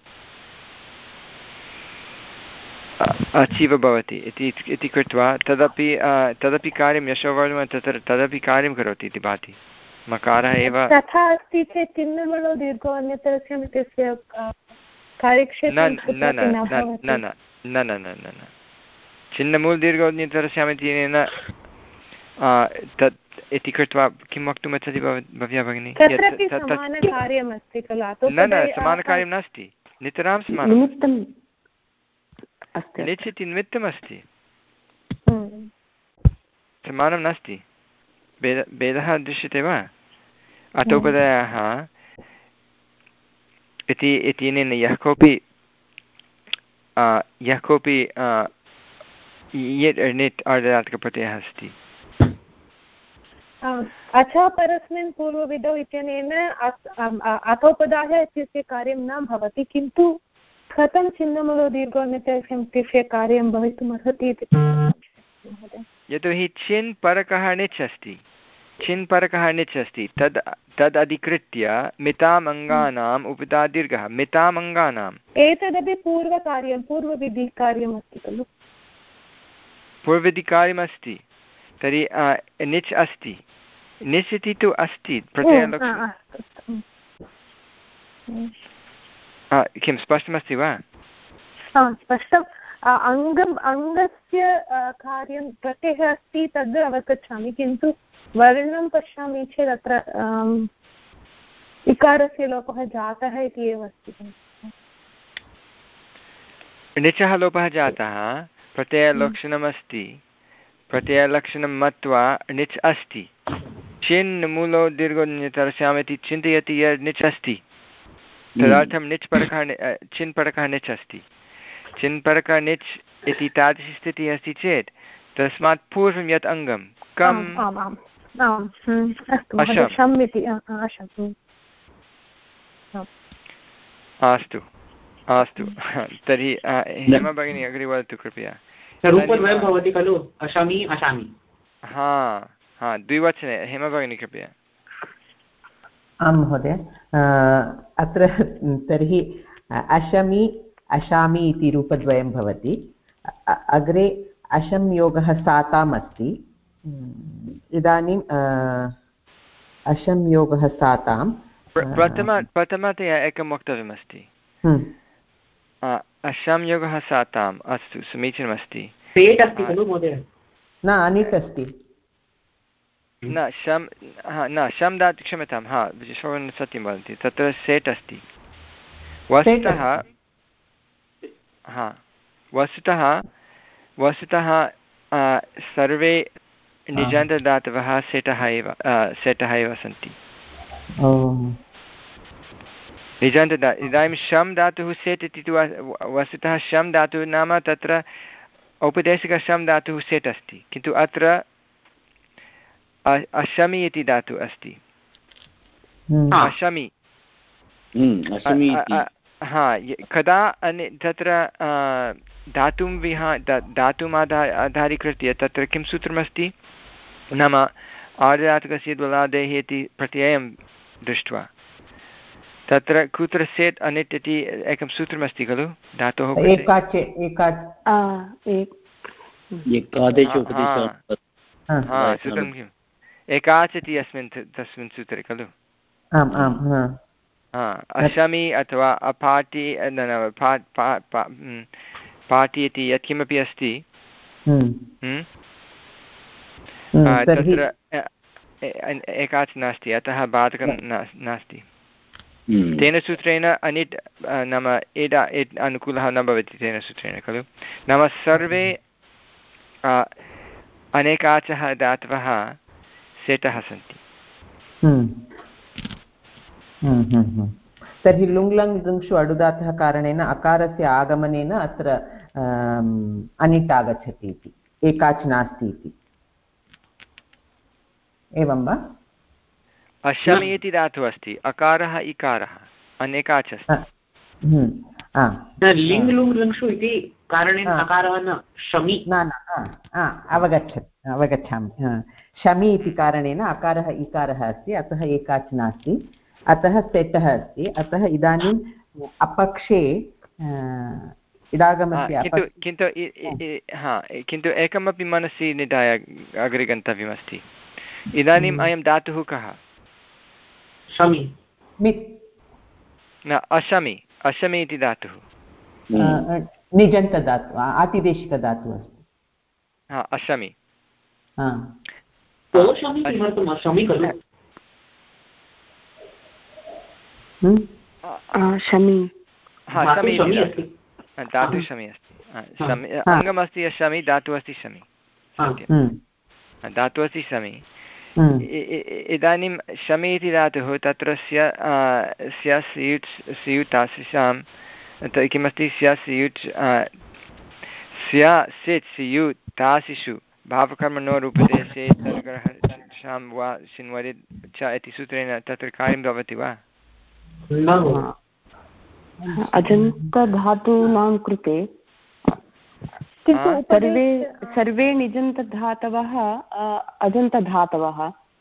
अचीव भवति इति कृत्वा तदपि तदपि कार्यं यशोवर्मः तत्र तदपि कार्यं करोति इति भाति। मकारः एव तथा अस्ति चेत् चिन्नमूलो दीर्घो अन्यतरस्याम् इत्यस्य कार्यक्षेत्रं न न न न न न चिन्नमूल दीर्घो अन्यतरस्याम् इत्यनेन तत् इति कृत्वा किं वक्तुमिच्छति भव्या भगिनी? न न समानकार्यं नास्ति, नितरां समानं। णिच् इति निमित्तमस्ति, समानं नास्ति, भेद भेदः दृश्यते वा? अतोपदायाः इति इत्यनेन यः कोऽपि यः कोऽपि यत् णित् आर्धधातुकप्रत्ययः अस्ति। अचः परस्मिन् पूर्वविधौ इत्यनेन अथोपदाः इत्यस्य कार्यं न भवति, किन्तु कथं छिन्नमूलो दीर्घोन्नतस्य कार्यं भवितुम् अर्हति इति यतोहि छिन् परकः णिच् अस्ति, छिन् परकः णिच् अस्ति, तद् तद् अधिकृत्य मिताम् अङ्गानाम् उपदा दीर्घः, मिताम् अङ्गानाम् एतदपि पूर्वकार्यं पूर्वविधिकार्यम् अस्ति खलु, पूर्वविधिकार्यमस्ति, तर्हि णिच् अस्ति, णिच् इति तु अस्ति प्रत्ययलक्षणं। किं स्पष्टमस्ति वा? स्पष्टम्। अङ्गम् अङ्गस्य कार्यं प्रत्ययः अस्ति तद् अवगच्छामि, किन्तु वर्णं पश्यामि चेत् अत्र इकारस्य लोपः जातः इति एव अस्ति। णिचः लोपः जातः, प्रत्ययलक्षणमस्ति, प्रत्ययलक्षणं मत्वा णिच् अस्ति, छिन् मूलो दीर्घो ञतरस्याम् इति चिन्तयति यत् णिच् अस्ति, तदर्थं णिच् परकः छिन् परकः णिच् अस्ति। छिन् परकः णिच् इति तादृशी स्थितिः अस्ति चेत् तस्मात् पूर्वं यत् अङ्गं कम् अस्तु अस्तु तर्हि हेमा भगिनी अग्रे वदतु कृपया। रूपद्वयं भवति खलु, अशमि अशामि। हा हा द्विवचने हेमा भगिनी कृपया। आं महोदय, अत्र तर्हि अशमि अशामि इति रूपद्वयं भवति। अग्रे अशं योगः साताम् अस्ति, इदानीम् अशं योगः सातां प्रथम प्रथमतया एकं वक्तव्यमस्ति। अशं योगः साताम्, अस्तु समीचीनमस्ति। न अनिट् अस्ति, न शं न शं दातु क्षम्यतां, हा श्रवणं सत्यं वदन्ति, तत्र सेट् अस्ति। वस्तुतः हा वस्तुतः वस्तुतः सर्वे निजन्तदातवः सेटः एव सेटः एव सन्ति। निजन्तदा इदानीं शं धातुः सेट् इति तु वस्तुतः शं धातुः नाम तत्र औपदेशिकशं धातुः सेट् अस्ति, किन्तु अत्र अशमि इति धातुः अस्ति। अशमि हा कदा तत्र धातुं विहा धातुम् आधा आधारीकृत्य तत्र किं सूत्रमस्ति नाम आर्धधातुकस्य द्वलादेः इति प्रत्ययं दृष्ट्वा तत्र कुत्र सेट् अनिट् इति एकं सूत्रमस्ति खलु धातोः सूत्रं किम् एकाच् इति अस्मिन् तस्मिन् सूत्रे खलु। आम् आम् अशमि अथवा अपाटि पाटि इति यत्किमपि अस्ति तत्र एकाच् नास्ति, अतः बाधकं नास्ति। तेन सूत्रेण अनिट् नाम एडा एट् अनुकूलः न भवति तेन सूत्रेण खलु। नाम सर्वे अनेकाचः धातवः सेटः सन्ति। तर्हि लुङ्लङ् लृङ्क्षु अडुदातः कारणेन अकारस्य आगमनेन अत्र अनिट् आगच्छति इति, एकाच् नास्ति इति, एवं वा? अशमि इति धातुः अस्ति, अकारः इकारः अनेकाच् अस्ति। लिङ् लुङ् लृङ्क्षु इति कारणेन अकारः न शमि न न अवगच्छत् अवगच्छामि। शमि इति कारणेन अकारः इकारः अस्ति, अतः एकाच् नास्ति, अतः सेटः अस्ति, अतः इदानीम् अपक्षे इदागमस्य किन्तु हा किन्तु एकमपि मनसि निधाय अग्रे गन्तव्यमस्ति। इदानीम् अयं धातुः कः? शमि न अशमि, अशमि इति धातुः निजन्तदातुः आतिदेशिकधातुः अस्ति। हा अशमि शमि धातुः शमि अस्ति, अङ्गमस्ति शमि, धातुः अस्ति शमि, धातुः अस्ति शमि। इदानीं शमि इति धातुः तत्र स्य स्युट् स्युतासां किमस्ति स्य स्युट् स्या सित् स्युत् तासिषु भावकर्मणोरुपदेशे तर्गः वा शिन्वदित् च इति सूत्रेण तत्र कार्यं भवति वा? अजन्तधातूनां कृते सर्वे सर्वे निजन्तधातवः अजन्तधातवः,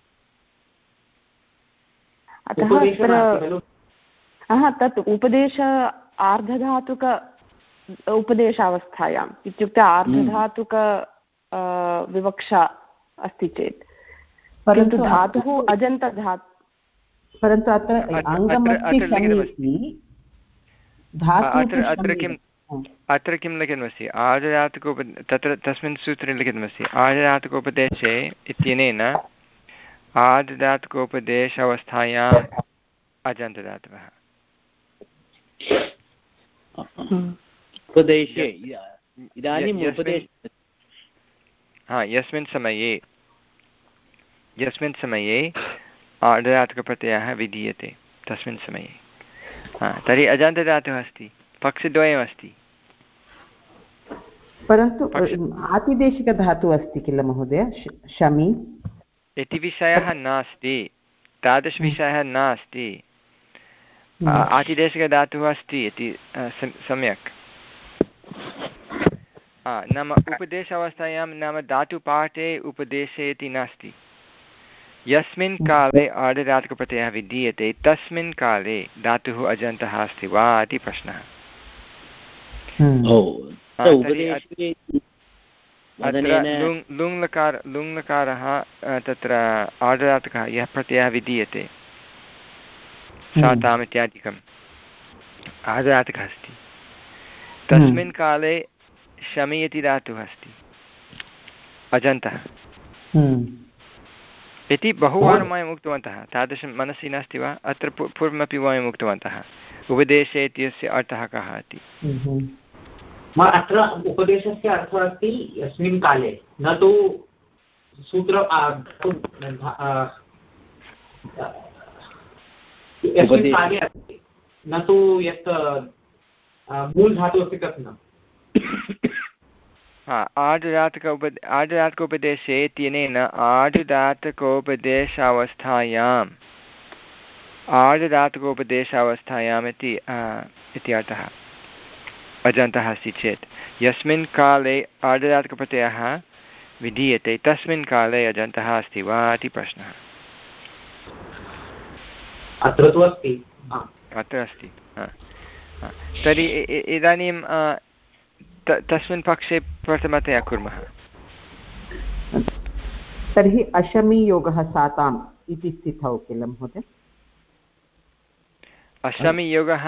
अतः अत्र तत् उपदेश आर्धधातुक उपदेशावस्थायाम् इत्युक्ते आर्धधातुक विवक्षा अस्ति चेत्, परन्तु धातुः अजन्तधातु, परन्तु अत्र अङ्गमस्ति अत्र किम् अत्र किं लिखितमस्ति? आर्धधातुकोप तत्र तस्मिन् सूत्रे लिखितमस्ति आर्धधातुकोपदेशे इत्यनेन आर्धधातुकोपदेश अवस्थायाम् अजन्तधातवः। उपदेशे इदानीम् उपदेश हा यस्मिन् समये यस्मिन् समये आर्धधातुकप्रत्ययः विधीयते तस्मिन् समये, हा तर्हि अजन्तधातुः अस्ति, पक्षद्वयमस्ति। परन्तु आतिदेशिकधातुः अस्ति किल महोदय, शमि इति विषयः नास्ति, तादृशविषयः नास्ति। आतिदेशिकधातुः अस्ति इति सम्यक्, नाम उपदेशावस्थायां नाम धातुपाठे उपदेशे इति नास्ति। यस्मिन् काले आर्धधातुकप्रत्ययः विधीयते तस्मिन् काले धातुः अजन्तः अस्ति वा इति प्रश्नः। लुङ् लकार लुङ् लकारः तत्र आर्धधातुकः यः प्रत्ययः विधीयते साताम् इत्यादिकम् आर्धधातुकः अस्ति, तस्मिन् काले शमि इति धातुः अस्ति अजन्तः इति बहुवारं वयम् उक्तवन्तः। तादृशं मनसि नास्ति वा? अत्र पूर्वमपि वयम् उक्तवन्तः उपदेशे इत्यस्य अर्थः कः इति। अत्र उपदेशस्य अर्थः अस्ति यस्मिन् काले, न तु सूत्र यस्मिन् काले अस्ति, न तु यत् मूलधातुः अस्ति तत् न। हा आर्धधातुक उप आर्धधातुकोपदेशे इत्यनेन आर्धधातुकोपदेशावस्थायाम् आर्धधातुकोपदेशावस्थायाम् इति इति अर्थः अजन्तः अस्ति चेत् यस्मिन् काले आर्धधातुकप्रत्ययः विधीयते तस्मिन् काले अजन्तः अस्ति वा इति प्रश्नः। अत्र तु अस्ति, अत्र अस्ति। तर्हि इदानीं तस्मिन् पक्षे प्रथमतया कुर्मः। तर्हि अशमीयोगः साताम् इति स्थितौ किल महोदय? अशमीयोगः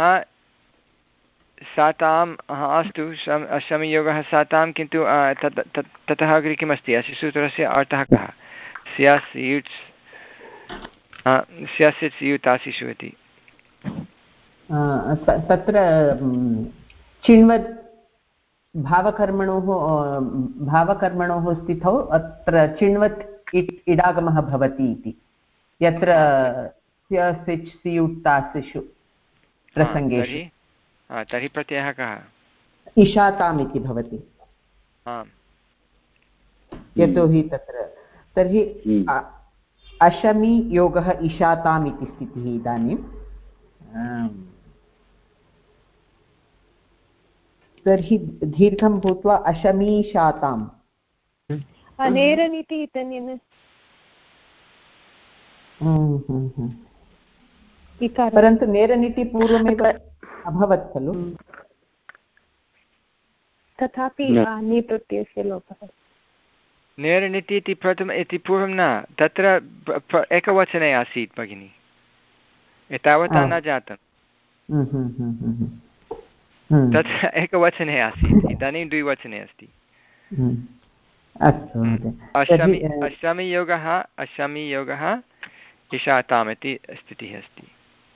साताम् अस्तु, अशमीयोगः सातां, किन्तु ततः अग्रे किमस्ति अस्य सूत्रस्य अर्थः कः? स्यास्युट् स्यासित् स्यूतासिषु इति तत्र चिण्वत् भावकर्मणोः भावकर्मणोः स्थितौ अत्र चिण्वत् इट् इडागमः भवति इति, यत्र स्यसिच् स्यूतासिषु प्रसङ्गेषु तर्हि प्रत्ययः कः? इशाताम् इति भवति। आम्, यतोहि तत्र तर्हि अशमी योगः इशाताम् इति स्थितिः इदानीं। तर्हि दीर्घं भूत्वा अशमीशाताम् नेरनिति इत्यनेन परन्तु नेरनिति पूर्वमेव अभवत् खलु, तथापि निप्रत्ययस्य लोपः। नेरनिति इति प्रथम इति पूर्वं न, तत्र एकवचने आसीत् भगिनि, एतावता न जातं, तत्र एकवचने आसीत्, इदानीं द्विवचने अस्ति। अशमि अशमियोगः अशमियोगः इशाताम् इति स्थितिः अस्ति।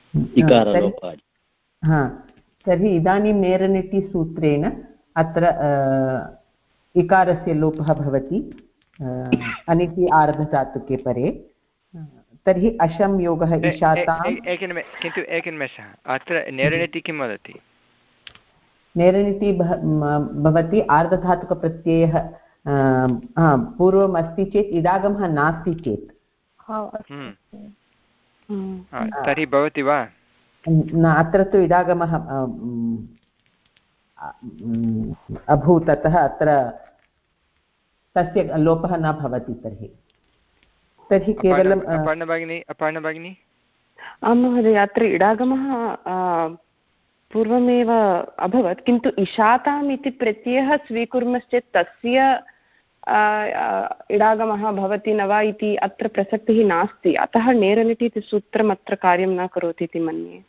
हा, तर्हि इदानीं नेरनिति सूत्रेण अत्र इकारस्य लोपः भवति अनिति आर्धधातुके परे, तर्हि अशं योगः इशाताम्। एकनिमे किन्तु एकनिमेषः, अत्र नेरनिति किं वदति? नेरनिति भवति आर्धधातुकप्रत्ययः पूर्वम् अस्ति चेत् इडागमः नास्ति चेत् तर्हि भवति वा न अत्र तु इडागमः अभूत् अतः अत्र तस्य लोपः न भवति तर्हि तर्हि केवलम् अपर्णभगिनी अपर्णभगिनी आं महोदय अत्र इडागमः पूर्वमेव अभवत् किन्तु इशाताम् इति प्रत्ययः स्वीकुर्मश्चेत् तस्य इडागमः भवति न वा इति अत्र प्रसक्तिः नास्ति अतः नेरनिति इति सूत्रम् अत्र कार्यं न करोति इति मन्ये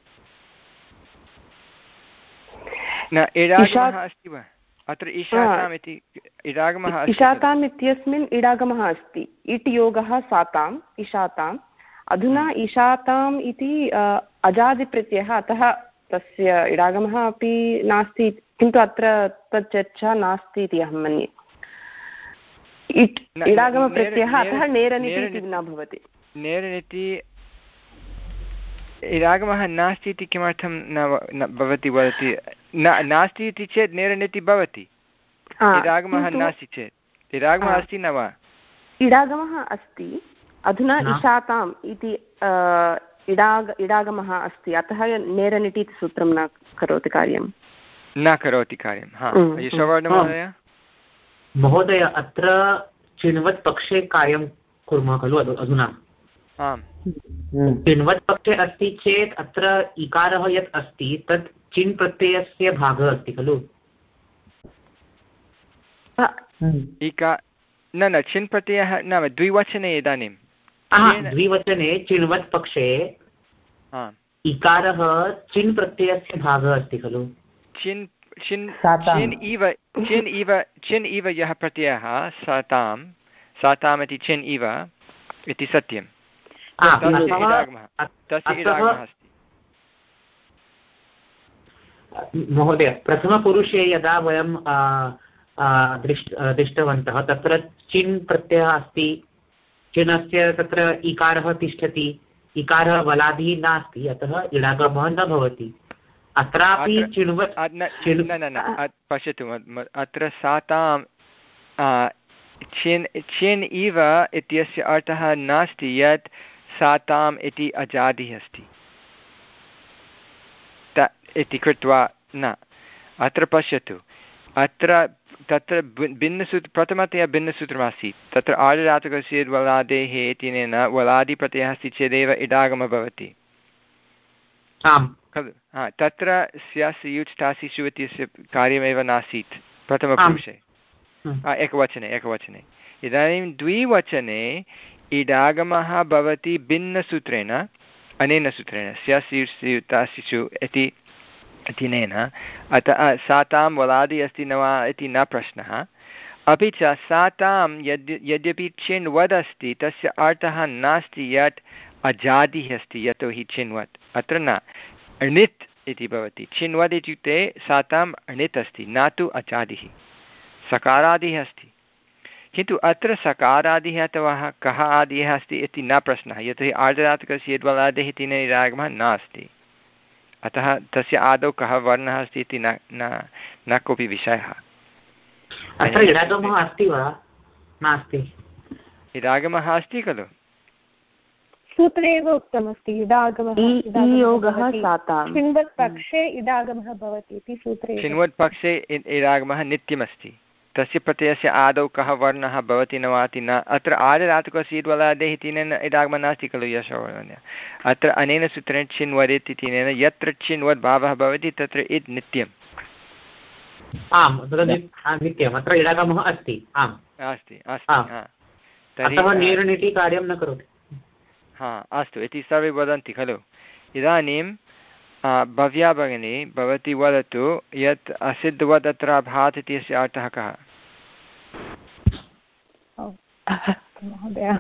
न इडागमः अस्ति वा अत्र इशाताम् इति इडागमः इशाताम् इत्यस्मिन् इडागमः अस्ति इट् योगः साताम् इशाताम् अधुना इशाताम् इति अजादिप्रत्ययः अतः तस्य इडागमः अपि नास्ति किन्तु अत्र तत् चर्चा नास्ति इति अहं मन्ये इट् इडागमप्रत्ययः अतः नेरनिति इति न भवति नेरनिति इडागमः नास्ति इति किमर्थं न भवति वदति नास्ति इति चेत् नेरनिति भवति इडागमः नास्ति चेत् इडागमः अस्ति न वा इडागमः अस्ति अधुना इशाताम् इति इडाग इडागमः अस्ति अतः नेरनिति इति सूत्रं न करोति कार्यं न करोति कार्यं हा यशोवर्णमहोदय महोदय अत्र चिण्वत् पक्षे कार्यं कुर्मः खलु अधुना आम् चिण्वत् पक्षे अस्ति चेत् अत्र इकारः यत् अस्ति तत् चिन् प्रत्ययस्य भागः अस्ति खलु इका न न चिन् प्रत्ययः नाम द्विवचने इदानीं द्विवचने चिण्वत् पक्षे इकारः चिन् प्रत्ययस्य भागः अस्ति खलु चिन् चिन् चिन् इव चिन् इव चिन् इव यः प्रत्ययः सातां साताम् इति चिन् इव इति सत्यं तस्य इडागमः तस्य इडागमः अस्ति महोदय प्रथमपुरुषे यदा वयं दृष्ट दृष्टवन्तः तत्र चिन् प्रत्ययः अस्ति चिनस्य तत्र इकारः तिष्ठति इकारः वलादिः नास्ति अतः इडागमः न भवति अत्रापि चिण्वत् न न पश्यतु अत्र सातां चिन् चिन् इव इत्यस्य अर्थः नास्ति यत् साताम् इति अजादिः अस्ति त इति कृत्वा न अत्र पश्यतु अत्र तत्र भिन्नसूत्र प्रथमतया भिन्नसूत्रमासीत् तत्र आर्धधातुकस्य वलादेः इत्यनेन वलादिप्रत्ययः अस्ति चेदेव इडागमः भवति आम् खलु हा तत्र स्यासि युच् टासि शु इत्यस्य कार्यमेव नासीत् प्रथमपुरुषे एकवचने एकवचने इदानीं द्विवचने इडागमः भवति भिन्नसूत्रेण अनेन सूत्रेण स्यासि युच् टासि शु इति इत्यनेन अतः सातां वलादि अस्ति न वा इति न प्रश्नः अपि च सातां यद्य यद्यपि चिन्वद् अस्ति तस्य अर्थः नास्ति यत् अजादिः अस्ति यतोहि चिन्वत् अत्र न अणित् इति भवति चिन्वद् इत्युक्ते साताम् अणित् अस्ति न तु अजादिः सकारादिः अस्ति किन्तु अत्र सकारादिः अथवा कः आदिः अस्ति इति न प्रश्नः यतोहि आर्धधातुकस्य यद्वलादिः तेन इडागमः नास्ति अतः तस्य आदौ कः वर्णः अस्ति इति न न न कोऽपि विषयः अत्र इडागमः अस्ति वा नास्ति इडागमः अस्ति खलु सूत्रे एव उक्तमस्ति इडागमः चिण्वत् पक्षे इडागमः भवति इति सूत्रे चिण्वत् पक्षे इडागमः नित्यमस्ति तस्य प्रत्ययस्य आदौ कः वर्णः भवति न वाति न अत्र आर्धधातुकस्य इद्वलादेः तेन इडागमः नास्ति खलु यशोवर्णः अत्र अनेन सूत्रेण चिन्वदित् इत्यनेन यत्र चिन्वद् भावः भवति तत्र इद् नित्यम् आम् नित्यम् अत्र इडागमः अस्ति आम् अस्ति अस्ति तर्हि नेरनिति कार्यं न करोति हा अस्तु इति सर्वे वदन्ति खलु इदानीं भव्या भगिनी भवती वदतु यत् असिद्धवद् अत्र अभात् इत्यस्य अर्थः कः महोदय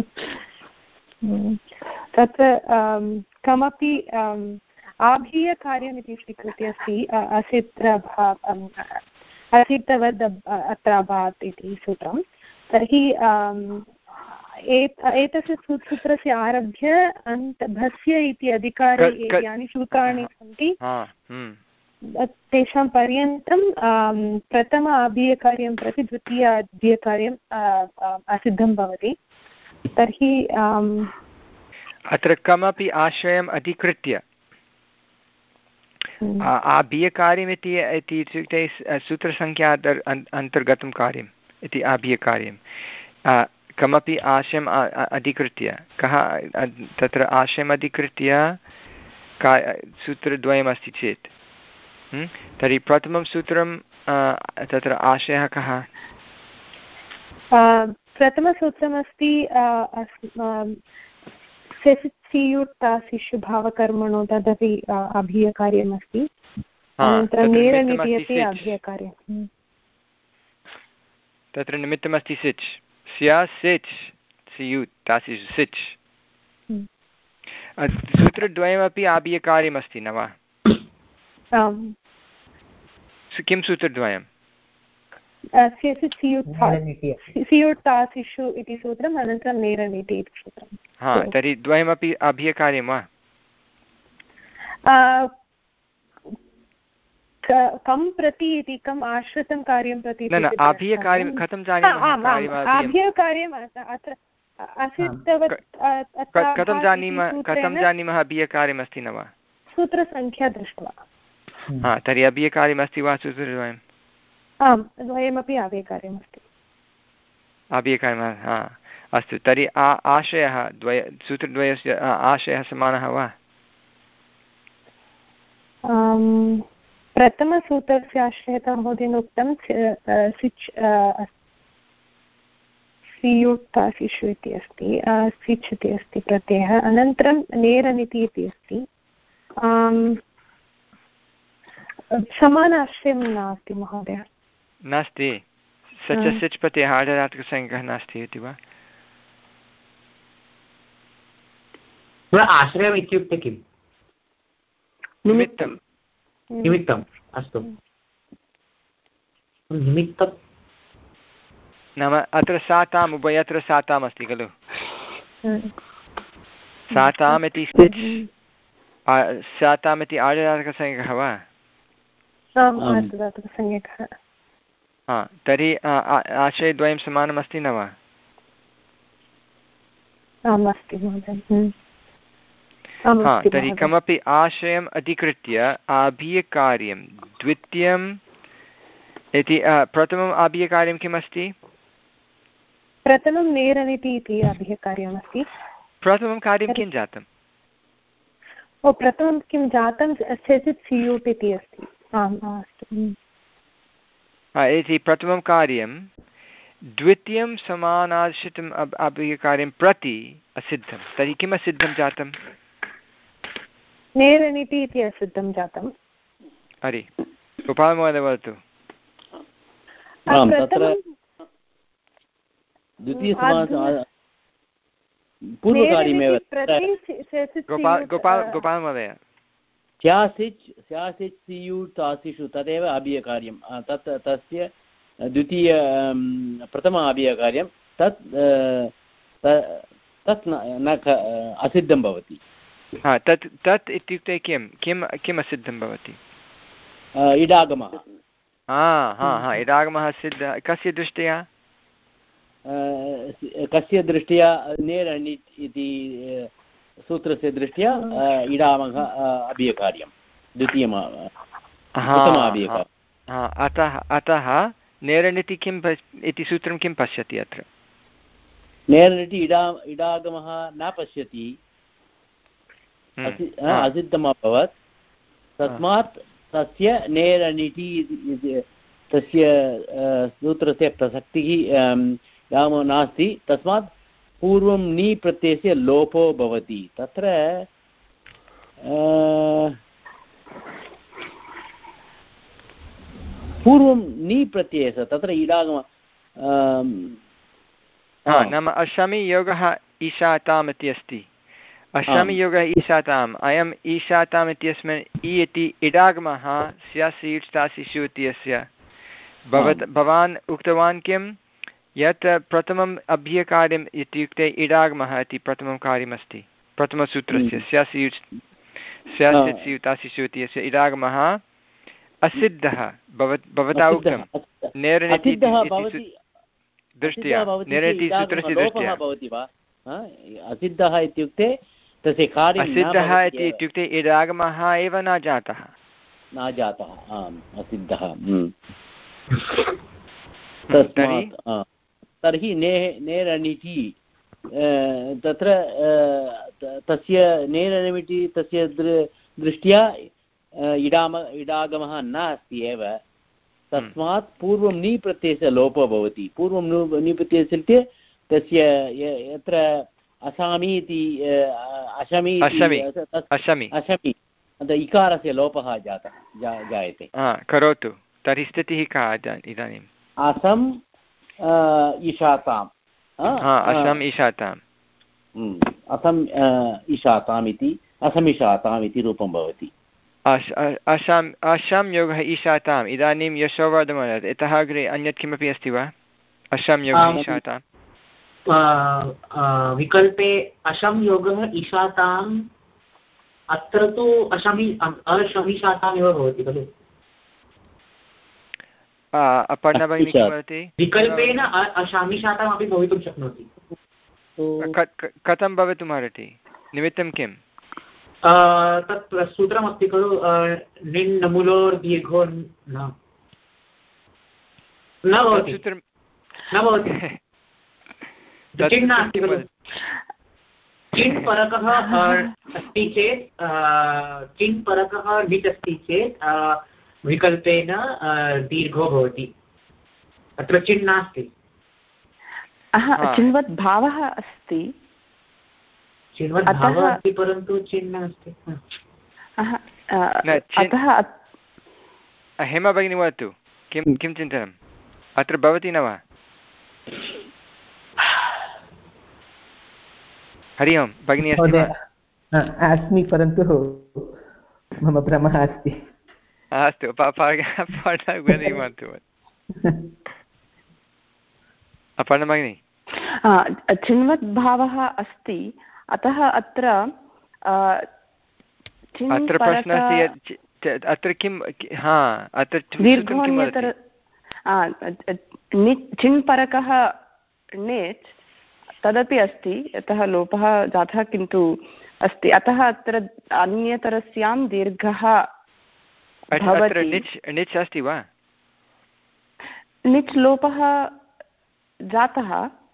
तत्र कमपि आभीयकार्यम् इति स्वीकृत्य अस्ति असित्र असिद्धवद् अत्र अभात् इति सूत्रं तर्हि एतस्य सूत्रस्य आरभ्य अन्त भस्य इति अधिकारे यानि सूत्राणि सन्ति तेषां पर्यन्तं प्रथम अभीयकार्यं प्रति द्वितीय अभीयकार्यम् असिद्धं भवति। तर्हि अत्र कमपि आश्रयम् अधिकृत्य आभीयकार्यमिति इति इत्युक्ते सूत्रसङ्ख्या अन्तर्गतं कार्यम् इति आभीयकार्यं कमपि आशयम् अधिकृत्य कः तत्र आशयम् अधिकृत्य का सूत्रद्वयमस्ति चेत् तर्हि प्रथमं सूत्रं तत्र आशयः कः? प्रथमसूत्रमस्ति सियुक्तासिषु भावकर्मणो तदपि अभीयकार्यमस्ति। अनन्तरं नेरनिति अपि अभीयकार्यं। तत्र निमित्तमस्ति सिच् स्या सिच् सियुत् तासिषु सिच् सूत्रद्वयमपि आभीयकार्यमस्ति न वा? किं सूत्रद्वयं? सियुक्तासिषु इति सूत्रम् अनन्तरं नेरनिति इति सूत्रं। हा तर्हि द्वयमपि अभीयकार्यं वा? कं प्रति इति कम् आश्रितं कार्यं प्रति न न अभीयकार्यं कथं जानीमः? अभीयकार्यम् अत्र कथं जानीमः कथं जानीमः अभीयकार्यमस्ति न वा? सूत्रसङ्ख्या दृष्ट्वा। हा तर्हि अभीयकार्यमस्ति वा सूत्रद्वयम्? आम् द्वयमपि अभीयकार्यमस्ति। अभीयकार्यं हा अस्तु तर्हि आ आशयः द्वय सूत्रद्वयस्य आशयः समानः वा? प्रथमसूत्रस्य आश्रयः महोदयेन उक्तं सिच् सियुक्तासिषु इति अस्ति सिच् इति अस्ति प्रत्ययः। अनन्तरं नेरनिति इति अस्ति। समानाश्रयं नास्ति महोदय। नास्ति सच सिच् प्रत्ययः आर्धधातुकसंज्ञकः नास्ति इति वा? आश्रयम् इत्युक्ते किम्? निमित्तं निमित्तम् अस्तु निमित्तं नाम अत्र साताम् उभयत्र साताम् अस्ति खलु साताम् इति सिच् साताम् इति आर्धधातुकसंज्ञकः वा? हा तर्हि आशयद्वयं समानमस्ति न वा? हा तर्हि कमपि आशयम् अधिकृत्य आभीयकार्यं द्वितीयम् इति प्रथमम् आभीयकार्यं किम् अस्ति? प्रथमं नेरनिति इति अभीयकार्यमस्ति। प्रथमं कार्यं किं जातम्? ओ प्रथमं किं जातं सेचित् सियुट् इति अस्ति। आम् अस्तु इति प्रथमं कार्यं द्वितीयं समानाश्रितम् अभीयकार्यं प्रति असिद्धं। तर्हि किम् असिद्धं जातं? नेरनिति इति असिद्धं जातम्। हरि गोपालमहोदय वदतु। पूर्वकार्यमेव गोपालमहोदय स्यासिच् स्यासिच् सियुट् तासिषु तदेव अभीयकार्यं तत् तस्य द्वितीय प्रथम अभीयकार्यं तत् तत् न असिद्धं भवति। हा तत् तत् इत्युक्ते किं किं किम् असिद्धं भवति? इडागमः। हा हा हा इडागमः सिद्धः कस्य दृष्ट्या? कस्य दृष्ट्या? नेरनित् इति सूत्रस्य दृष्ट्या इडागमः अभीयकार्यं द्वितीयम् अभीयकार्यम्। अतः अतः नेरनिति किम् इति सूत्रं किं पश्यति अत्र? नेरनिति इडा इडागमः न पश्यति असिद्धम् अभवत् तस्मात् तस्य नेरनिति तस्य सूत्रस्य प्रसक्तिः नास्ति तस्मात् पूर्वं नी प्रत्ययस्य लोपो भवति। तत्र पूर्वं नी प्रत्ययः तत्र इडागम नाम अशमियोगः ईशाताम् इति अस्ति। अशमियोगः ईशाताम् अयम् ईशाताम् इत्यस्मिन् इ इति इडागमः स्यासियुट् इत्यस्य भवत् भवान् उक्तवान् किं यत् प्रथमम् अभीयकार्यम् इत्युक्ते इडागमः इति प्रथमं कार्यमस्ति प्रथमसूत्रस्य स्यासियुट् स्यासियुट् इत्यस्य इडागमः असिद्धः भवता उक्तं नेरनिति दृष्ट्या नेरनिति सूत्रस्य दृष्ट्या भवति वा असिद्धः इत्युक्ते तस्य कार्यम् असिद्धः इति इत्युक्ते इडागमः एव न जातः न जातः आम् असिद्धः तर्हि ने नेरनिति तत्र तस्य नेरनिमिति तस्य दृष्ट्या इडाम इडागमः न अस्ति एव तस्मात् पूर्वं नी प्रत्ययस्य लोपो भवति पूर्वं नी प्रत्ययस्य तस्य यत्र असामि इति अशमि अशमि अशमि इकारस्य लोपः जातः जायते करोतु तर्हि स्थितिः का इदानीम् असम् ईशाताम् असम् ईशाताम् असम् ईशाताम् इति असमिशाताम् इति रूपं भवति अशम् अशं योगः ईशाताम् इदानीं यशोवर्धमानः इतः अग्रे अन्यत् किमपि अस्ति वा अशं योगः ईशाताम् विकल्पे अशं योगः ईशाताम् अत्र तु अशमि अशमिशाताम् एव भवति खलु अपर्णा भगिनी किं वदति विकल्पेन अशामिशाताम् अपि भवितुं शक्नोति कथं भवितुमर्हति निमित्तं किं तत् सूत्रमस्ति खलु निन् नमुलोर् दीर्घो न भवति न भवति चिन् नास्ति खलु चिन् परकः अस्ति चेत् चिन् परकः णित् अस्ति चेत् विकल्पेन दीर्घो भवति अत्र चिन् नास्ति चिन्वत् भावः अस्ति चिन्वत् भावः अस्ति परन्तु चिन् नास्ति हेमा भगिनी वदतु किं किं चिन्तनम् अत्र भवति न वा हरि ओम् भगिनी अस्ति वा अस्मि परन्तु मम भ्रमः अस्ति अस्तु अपर्णा भगिनी चिन्वत् भावः अस्ति अतः अत्र अत्र प्रश्नः अस्ति अत्र किं हा अत्र दीर्घोन्यतर चिन् परकः णित् तदपि अस्ति यतः लोपः जातः किन्तु अस्ति अतः अत्र अन्यतरस्यां दीर्घः णिच् अस्ति वा णिच् लोपः जातः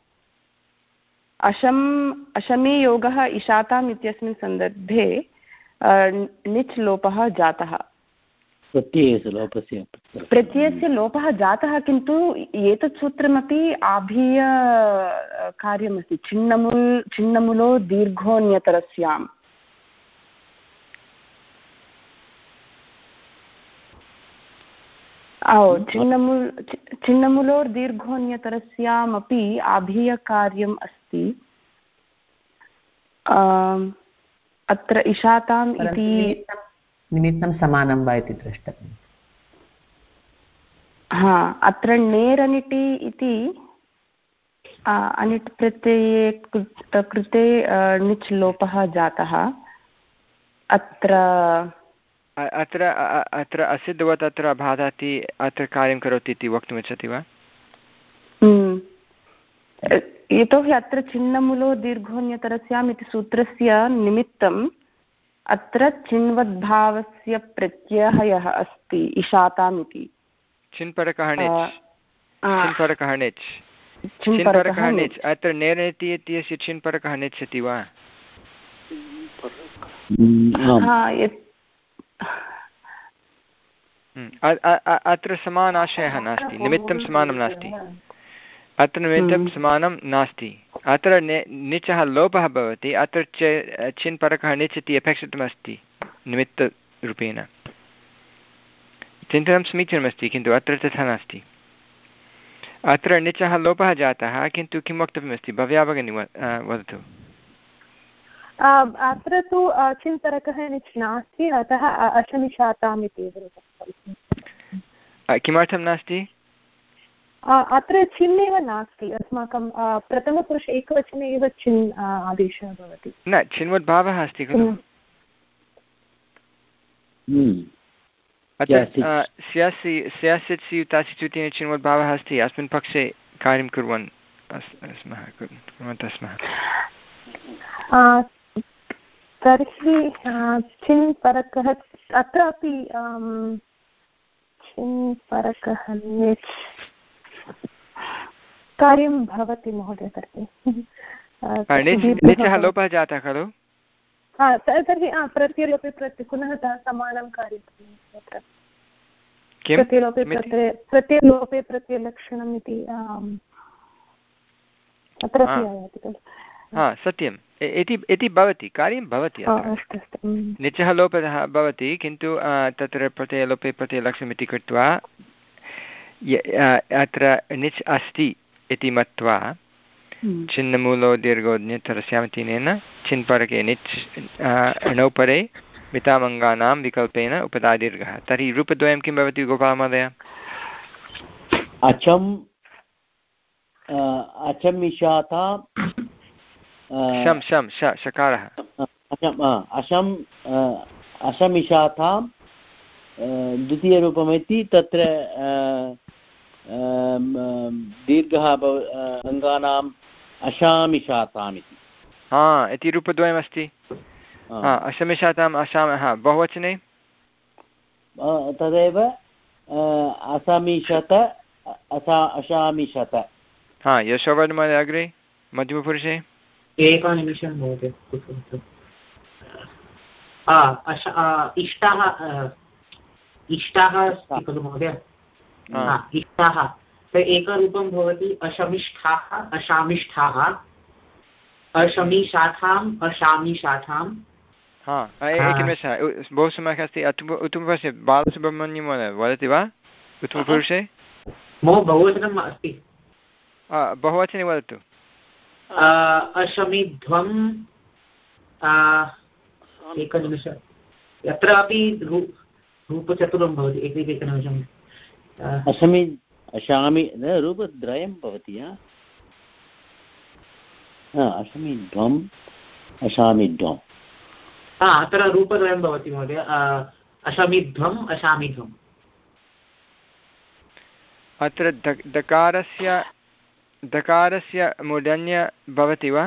अशम् अशमी योगः इशाताम् इत्यस्मिन् सन्दर्भे णिच् लोपः जातः प्रत्ययस्य लोपस्य प्रत्ययस्य लोपः जातः किन्तु एतत् सूत्रमपि आभीय कार्यमस्ति छिन्नमुल् छिन्नमुलो दीर्घोऽन्यतरस्याम् ओ छिन्नमुल् छिन्नमुलोर् दीर्घोऽन्यतरस्यामपि आभीय कार्यम् अस्ति अत्र इशाताम् इति निमित्तं समानं वा इति द्रष्टव्यम् हा अत्र नेरनिटि इति अनिट् प्रत्यये कृते णिच् लोपः जातः अत्र अत्र अत्र असिद्धवत् अत्र बाधाति अत्र कार्यं करोति इति वक्तुमिच्छति वा यतोहि अत्र छिन्नमुलो दीर्घोऽन्यतरस्याम् इति सूत्रस्य निमित्तम् अत्र चिन्वद्भावस्य प्रत्ययः यः अस्ति इशाताम् इति चिन्परकः णिच् चिन्परकः णिच् चिन्परकः णिच् अत्र नेरनिति इत्यस्य चिन्परकः णिच् इति वा अत्र समानाशयः नास्ति निमित्तं समानं नास्ति अत्र निमित्तं समानं नास्ति अत्र णिचः लोपः भवति अत्र च चिन्परकः णिच् इति अपेक्षितमस्ति निमित्तरूपेण चिन्तनं समीचीनमस्ति किन्तु अत्र तथा नास्ति अत्र णिचः लोपः जातः किन्तु किं वक्तव्यमस्ति भव्या भगिनी वदतु अत्र तु चिन्तरकः णिच् नास्ति अतः अशमिशाताम् इति किमर्थं नास्ति अत्र चिन् एव नास्ति अस्माकं प्रथमपुरुषे एकवचने एव चिन् आदेशः भवति न चिन्वद्भावः अस्ति खलु अत्र स्यासि स्यासित् स्यूतासि चुति चिन्वद्भावः अस्ति अस्मिन् पक्षे कार्यं कुर्वन् स्मः कुर्वन्तः स्मः। तर्हि चिन् परकः अत्रापि चिन् परकः निच् कार्यं भवति महोदय। तर्हि निचः लोपः जातः खलु? तर्हि प्रत्ययलोपे प्रत्यय पुनः समानं कार्यं प्रत्ययलोपे प्रत्यय प्रत्ययलोपे प्रत्ययलक्षणम् इति अत्रापि आयाति खलु? हा सत्यम् इति इति भवति कार्यं भवति। निचः लोपः भवति किन्तु तत्र प्रत्ययलोपे प्रत्ययलक्षणम् इति कृत्वा अत्र निच् अस्ति इति मत्वा छिन्नमूलो दीर्घो ण्यतरस्यामतिनेन छिन्परके निच् णौपरे मितामङ्गानां विकल्पेन उपदादीर्घः। तर्हि रूपद्वयं किं भवति गोपालमहोदय? अचम् अचमिषाता शं शं श शकारः अशम् अशमिषातां द्वितीयरूपमिति तत्र दीर्घः अङ्गानाम् अशामिषाताम् इति हा इति रूपद्वयमस्ति। हा अशमिषाताम् अशामः बहुवचने तदेव असमिषत अशामिषत। हा यशोवर्णमहोदय अग्रे मध्यमपुरुषे एकनिमिषं महोदय। इष्टाः इष्टाः अस्ति खलु महोदय? इष्टाः एकरूपं भवति अशमिष्ठाः अशामिष्ठाः अशमीशाठाम् अशामीशाठाम्। हा एकनिमेषः बहु सम्यक् अस्ति। उत्तमपुरुषे बालसुब्रह्मण्यं महोदय वदति वा? उत्तमपुरुषे मम बहुवचनम् अस्ति। बहुवचने वदतु। अशमिध्वम् एकनिमिषम् यत्रापि रूपचतुरं भवति एकैकनिमिषम्। अशमि अशामि रूपद्वयं भवति। अशमिध्वम् अशामिध्वम् अत्र रूपद्वयं भवति महोदय। अशमिध्वम् अशामिध्वम्। अत्र दकारस्य दकारस्य मूर्धन्य भवति वा?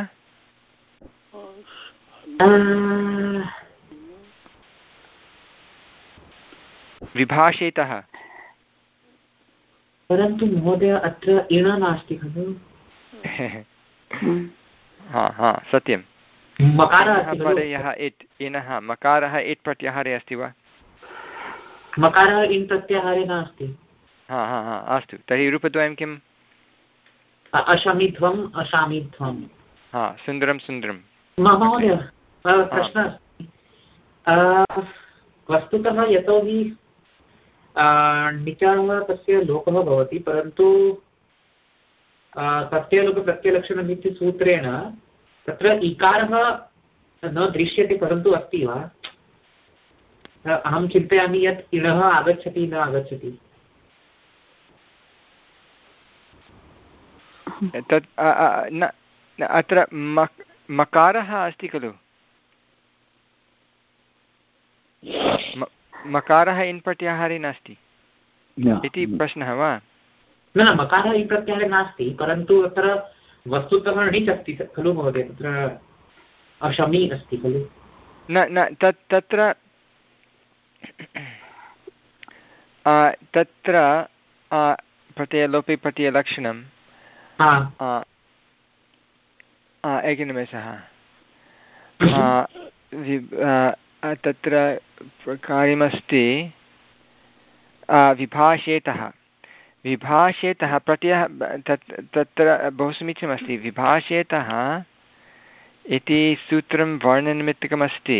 विभाषेतः। परन्तु महोदय अत्र इण नास्ति खलु? हा हा सत्यं। मकारः परयः इट् इनः मकारः इट् प्रत्याहारे अस्ति वा? मकारः इन् प्रत्याहारे नास्ति। हा हा हा अस्तु तर्हि रूपद्वयं किम्? अशमिध्वम् अशामिध्वम्। हा सुन्दरं सुन्दरं। महोदय प्रश्नः अस्ति। वस्तुतः यतोहि णिचः तस्य लोपः भवति परन्तु प्रत्ययलोपे प्रत्ययलक्षणम् इति सूत्रेण तत्र इकारः न दृश्यते परन्तु अस्ति वा? अहं चिन्तयामि यत् इणः आगच्छति न आगच्छति। तत् न अत्र मकारः अस्ति खलु? मकारः इन् प्रत्याहारे नास्ति इति प्रश्नः वा? न न मकारः इन् प्रत्याहारे नास्ति परन्तु अत्र वस्तुतः णिच् अस्ति खलु महोदय? तत्र अशमि अस्ति खलु? न न तत् तत्र तत्र प्रत्ययलोपे प्रत्ययलक्षणं एकनिमेषः तत्र कार्यमस्ति विभाषेतः विभाषेतः प्रत्ययः तत् तत्र बहु समीचीनमस्ति। विभाषेतः इति सूत्रं वर्णनिमित्तकमस्ति।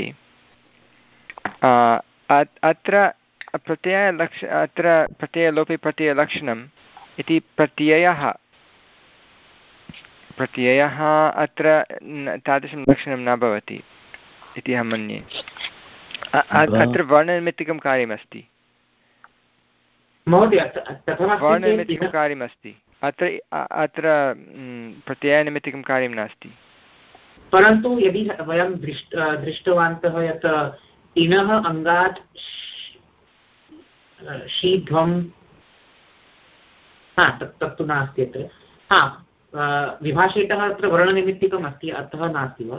अत्र प्रत्ययलक्ष अत्र प्रत्ययलोपे प्रत्ययलक्षणम् इति प्रत्ययः प्रत्ययः अत्र तादृशं लक्षणं न भवति इति अहं मन्ये। अत्र वर्णनिमित्तिकं कार्यमस्ति वर्णनिमित्तिकं कार्यमस्ति अत्र अत्र प्रत्ययनिमित्तिकं कार्यं नास्ति। परन्तु यदि वयं दृष्ट दृष्टवन्तः यत् इणः अङ्गात् शीध्वं हा तत् तत्तु नास्ति अत्र हा विभाषेतः अत्र वर्णनिमित्तिकम् अस्ति अर्थः नास्ति वा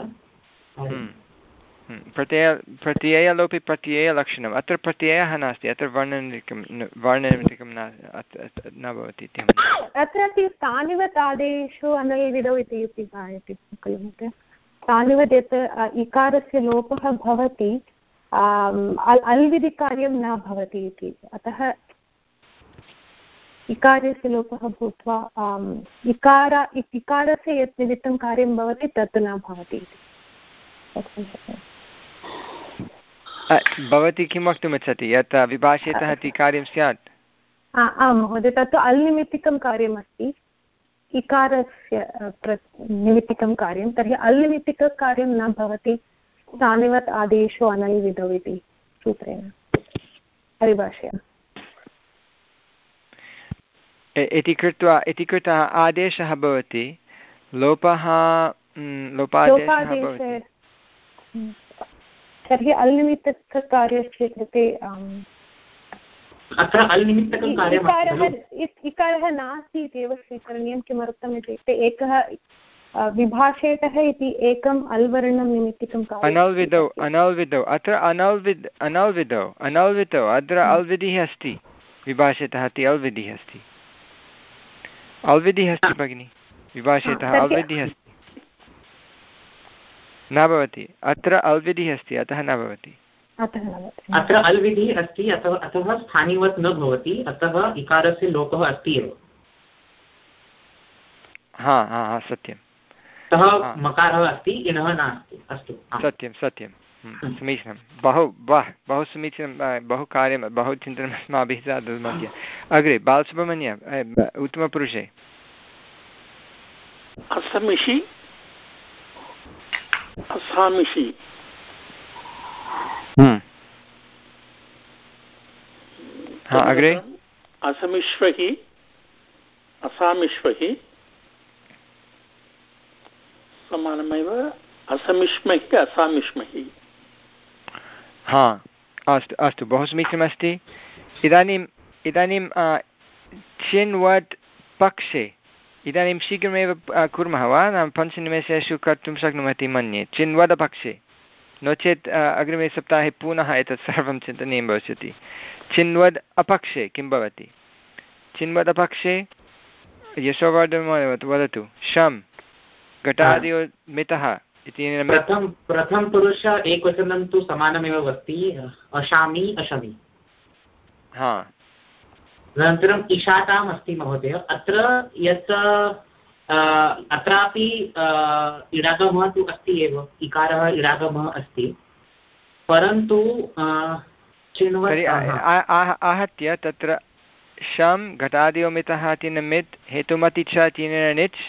प्रत्यय प्रत्ययलोपि प्रत्ययलक्षणम् अत्र प्रत्ययः नास्ति अत्र वर्णनिमित्तिकं वर्णनिमित्तिकं न भवति अत्रापि स्थानिवत् आदेशो अनल्विदौ इति उक्तं खलु महोदय स्थानिवत् यत् इकारस्य लोपः भवति अल्विदिकार्यं न भवति इति अतः इकारस्य लोपः भूत्वा इकार इकारस्य यत् निमित्तं कार्यं भवति तत् न भवति भवती किं वक्तुमिच्छति यत् विभाषेतः इति कार्यं स्यात् आं महोदय तत्तु अल्निमित्तिकं कार्यमस्ति इकारस्य निमित्तिकं कार्यं तर्हि अल्निमित्तिककार्यं न भवति स्थानिवत् आदेशो अनल्विदौ इति सूत्रेण परिभाषया इति कृत्वा इति कृत्वा आदेशः भवति लोपः लोपादेशः भवति तर्हि अल्निमित्तककार्यस्य कृते अत्र अल्निमित्तकं कार्यम् इकारः नास्ति इत्येव स्वीकरणीयं किमर्थम् इत्युक्ते एकः विभाषेतः इति एकम् अल्वर्णं निमित्तिकं कार्यम् अनल्विदौ अनल्विदौ अत्र अनल्विद् अनल्विदौ अनल्विदौ अत्र अल्विधिः अस्ति विभाषेतः इति अल्विधिः अस्ति अल्विधिः अस्ति भगिनि विभाषेतः अल्विधिः अस्ति न भवति अत्र अल्विधिः अस्ति अतः न भवति अत्र अल्विधिः अस्ति अतः अतः स्थानिवत् न भवति अतः इकारस्य लोपः अस्ति एव हा हा हा सत्यं अतः मकारः अस्ति इणः नास्ति अस्तु सत्यं सत्यं समीचीनं बहु वाह बहु समीचीनं बहु कार्यं बहु चिन्तनम् अस्माभिः जातं मध्ये अग्रे बालसुब्रह्मण्य उत्तमपुरुषे असमिषि असामिषि हा अग्रे असमिष्वहि असामिष्वहि समानमेव असमिष्महि असामिष्महि हा अस्तु अस्तु बहु समीचीनमस्ति इदानीम् इदानीं चिन्वत् पक्षे इदानीं शीघ्रमेव कुर्मः वा नाम पञ्चनिमेषेषु कर्तुं शक्नुमः इति मन्ये चिन्वदपक्षे नो चेत् अग्रिमे सप्ताहे पुनः एतत् सर्वं चिन्तनीयं भविष्यति चिन्वद् अपक्षे किं भवति चिन्वदपक्षे यशोवर्धन वदतु शं घटादयो मितः इति प्रथम प्रथमपुरुष एकवचनं तु समानमेव अस्ति अशामि अशमि हा अनन्तरम् इषाताम् अस्ति महोदय अत्र यत् अत्रापि इडागमः तु अस्ति एव इकारः इडागमः अस्ति परन्तु आहत्य तत्र शं घटादयो मितः तिन मित् हेतुमति च तिन निच्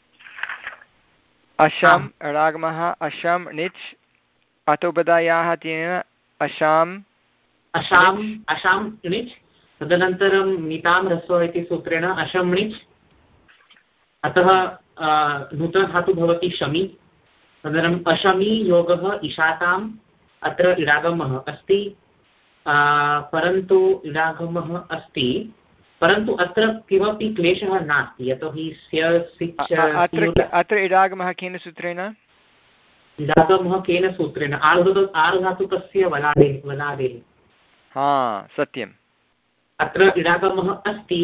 अशम् रागमः अशं निच् अतोपदायाः तिन अशाम् अशाम् अशां निच् तदनन्तरं नितां ह्रस्व इति सूत्रेण अशम्णिच् अतः नूतनधातुः भवति शमि तदनन्तरम् अशमि योगः इषाताम् अत्र इडागमः अस्ति परन्तु इडागमः अस्ति परन्तु अत्र किमपि क्लेशः नास्ति यतोहि अत्र इडागमः केन सूत्रेण इडागमः केन सूत्रेण आर्धातुकस्य वलादे वलादेः हा सत्यम् अत्र इडागमः अस्ति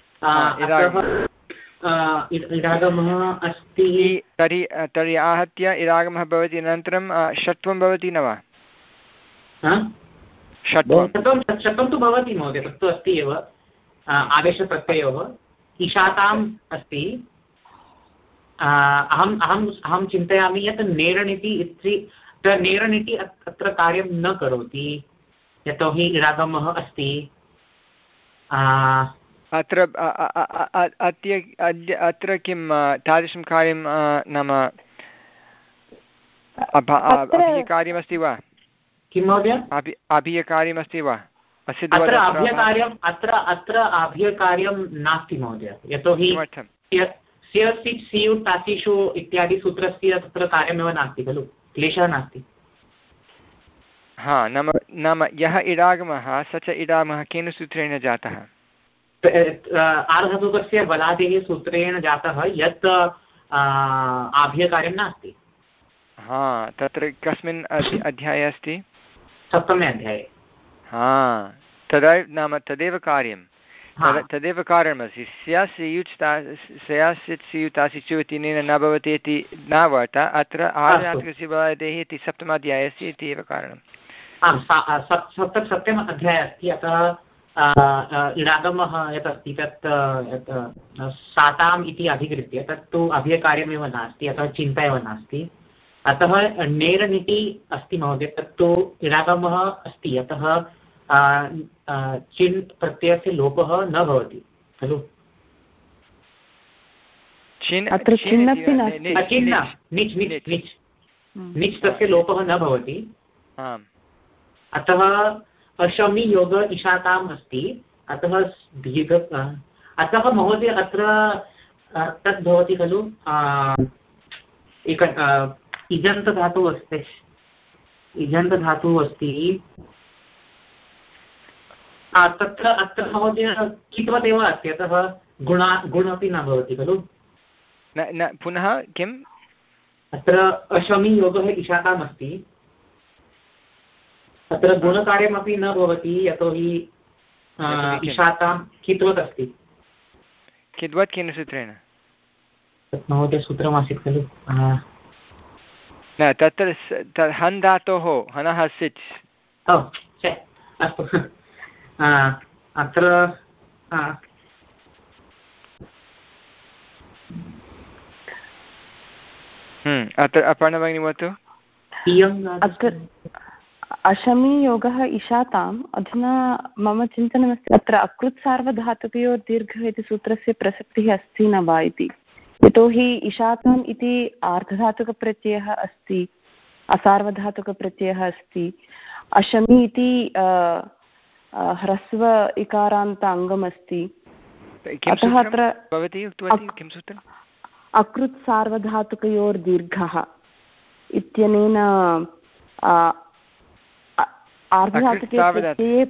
इडागमः अस्ति तर्हि तर्हि आहत्य इडागमः भवति अनन्तरं षट्वं भवति न वा षट्वं षट्वं तु भवति महोदय तत्तु अस्ति एव आदेशप्रत्ययोः इषाताम् अस्ति अहम् अहम् अहं चिन्तयामि यत् नेरनिति इति नेरनिति अत्र कार्यं न करोति यतोहि इडागमः अस्ति अत्र अद्य अद्य अत्र किं तादृशं कार्यं नाम अभियकार्यमस्ति वा किं महोदय अभियकार्यमस्ति वा अत्र अभ्यकार्यम् अत्र अत्र अभ्यकार्यं नास्ति महोदय यतोहि स्यसिच् सियुट् तासिषु इत्यादि सूत्रस्य तत्र कार्यमेव नास्ति खलु क्लेशः नास्ति हा नाम नाम यः इडागमः स च इडागमः केन सूत्रेण जातः? आर्धधातुकस्य बलादेः सूत्रेण जातः यत् आभ्यकार्यं नास्ति। हा तत्र कस्मिन् अध्याये अस्ति? सप्तमे अध्याये। हा तदैव नाम तदेव कार्यं तदेव कार्यमस्ति। स्यास्युच्ता स्यास्युतासिचुवतिनेन न भवति इति न वार्त अत्र आर्धधातुकस्य बलादेः इति सप्तमाध्यायस्य इति एव कारणम्। आम् सप्तम अध्याये अस्ति। अतः इडागमः यत् अस्ति तत् साताम् इति अधिकृत्य तत्तु अभ्यकार्यमेव नास्ति, अतः चिन्ता एव नास्ति। अतः नेरनिति अस्ति महोदय, तत्तु इडागमः अस्ति, अतः चिन् प्रत्ययस्य लोपः न भवति खलु। निच् तस्य लोपः न भवति। अतः अशमि योग इशाताम् अस्ति, अतः दीर्घ अतः महोदय अत्र तद् भवति खलु एक इजन्तधातुः अस्ति इजन्तधातुः अस्ति तत्र अत्र महोदय कित्वत् एव अस्ति, अतः गुणा गुण अपि न भवति खलु। न न पुनः किम् अत्र अशमि योगः इशाताम् अस्ति, अत्र गुणकार्यमपि न भवति यतोहि इशातां कित्वत् अस्ति। किद्वत् केन सूत्रेण? तत् महोदय सूत्रमासीत् खलु। न तत्र हन् धातोः हनः सिच्। अस्तु अत्र अत्र अपर्णभगिनी वदतु। अशमी योगः इशाताम्। अधुना मम चिन्तनमस्ति अत्र अकृत् सार्वधातुकयोः दीर्घः इति सूत्रस्य प्रसक्तिः अस्ति न वा इति। यतोहि इशाताम् इति आर्धधातुकप्रत्ययः अस्ति, असार्वधातुकप्रत्ययः अस्ति। अशमी इति ह्रस्व इकारान्त अङ्गमस्ति। अतः अत्र अकृत् सार्वधातुकयोर्दीर्घः इत्यनेन आर्धधातुके प्रत्यये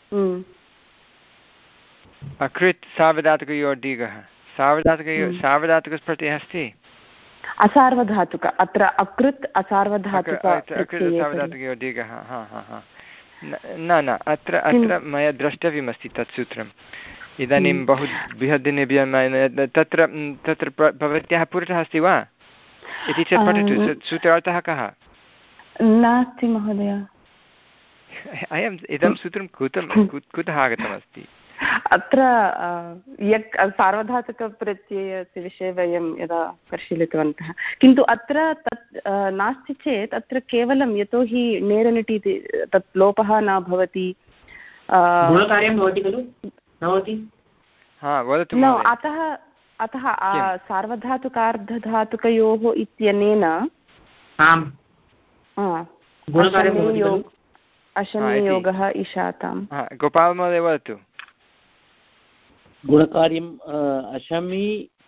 अकृत् सार्वधातुकयोर्दीर्घः सार्वधातुकयो सार्वधातुकप्रत्ययः अस्ति असार्वधातुक। अत्र अकृत् असार्वधातुक सार्वधातुकयोर्दीर्घः। हा हा हा न न अत्र अत्र मया द्रष्टव्यमस्ति तत् सूत्रम्। इदानीं बहु बृहद्दिनेभ्यः तत्र तत्र भवत्याः पुरतः अस्ति वा इति चेत् पठतु। सूत्रार्थः कः? नास्ति महोदय। अयम् इदं सूत्रं कुतः कुतः आगतमस्ति? अत्र यक् सार्वधातुकप्रत्ययस्य विषये वयं यदा परिशीलितवन्तः, किन्तु अत्र तत् नास्ति चेत् अत्र केवलं यतोहि नेरनिटि इति तत् लोपः न भवति। गुणकार्यं भवति खलु न भवति? हा वदतु। न अतः अतः सार्वधातुकार्धधातुकयोः इत्यनेन अशमयोगः इशाताम्। गोपालमहोदय वदतु। गुणकार्यम् अशमि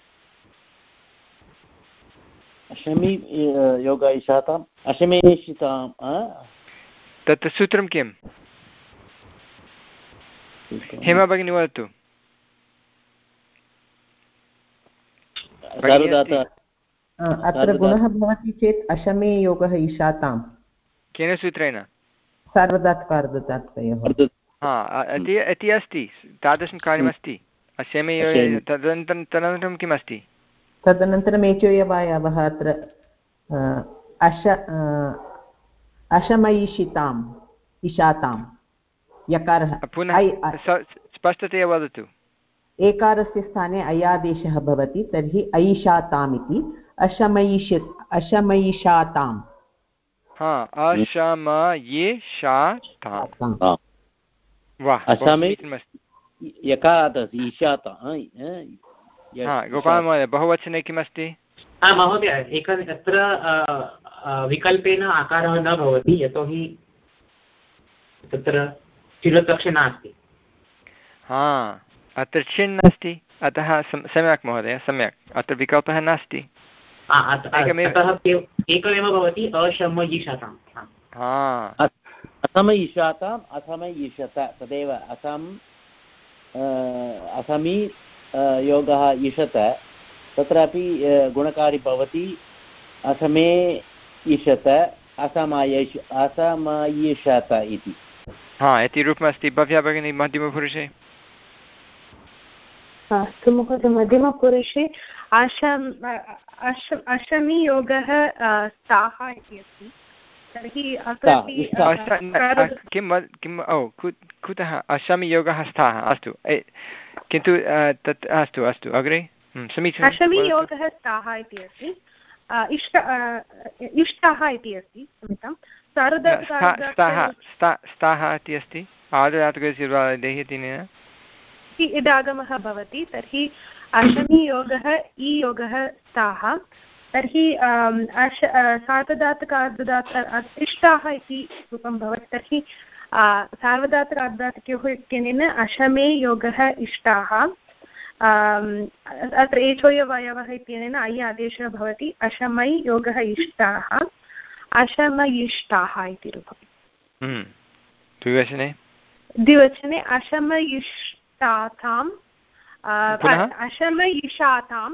अशमि योग इशाताम् अशमेशिताम्। तत् सूत्रं किम्? हेमा भगिनी वदतु। अत्र गुणः भवति चेत् अशमे योगः इशाताम्। केन सूत्रेण? सार्वधातुकार्धधातुकयोः। हा इति अस्ति, तादृशं कार्यमस्ति अशमे। तदनन्तरं तदनन्तरं किम् अस्ति? तदनन्तरम् एचोयवायावः अत्र अश अशमयिषिताम् इशाताम् यकारः पुनः स्पष्टतया वदतु। एकारस्य स्थाने अयादेशः भवति तर्हि ऐषाताम् इति अशमयिष अशमयिषाताम्। हा अशमयिषाताम्। वाह यकारात् ईशाता। गोपालमहोदय बहुवचने किमस्ति? महोदय एक अत्र विकल्पेन आकारः न भवति यतोहि तत्र चिरतक्षे नास्ति। हा अत्र चिन् नास्ति, अतः सम्यक् महोदय सम्यक्। अत्र विकल्पः नास्ति, एकमेव भवति अशमयिषाताम्। असमयिषाताम् असमयिषत तदेव असम् असमी योगः इषत तत्रापि गुणकारी भवति असमे इषत असमयिष असमयिषत इति। हा इति रूपमस्ति भव्या भगिनी मध्यमपुरुषे। अस्तु महोदय मध्यमपुरुषे अशम् अशमि योगः स्ताः इति अस्ति तर्हि किं किम् ओ कुतः अशमियोगः स्थाः अस्तु किन्तु तत् अस्तु अस्तु अग्रे समीचीनम्। अशमियोगः स्ताः इति अस्ति इष्ट इष्टाः इति अस्ति क्षम्यतां स्ताः इति अस्ति आदुदातुकस्य इडागमः भवति तर्हि अशमियोगः ईयोगः स्ताः तर्हि अश सार्वधातुक अर्धधातुक इष्टाः इति रूपं भवति तर्हि सार्वधातुक अर्धधातुकयोः इत्यनेन अशमे योगः इष्टाः अत्र एचोयवयवः इत्यनेन अय् आदेशः भवति अशमै योगः इष्टाः अशमयिष्टाः इति रूपम्। द्विवचने द्विवचने अशमयिष्टाताम् अशमयिषातां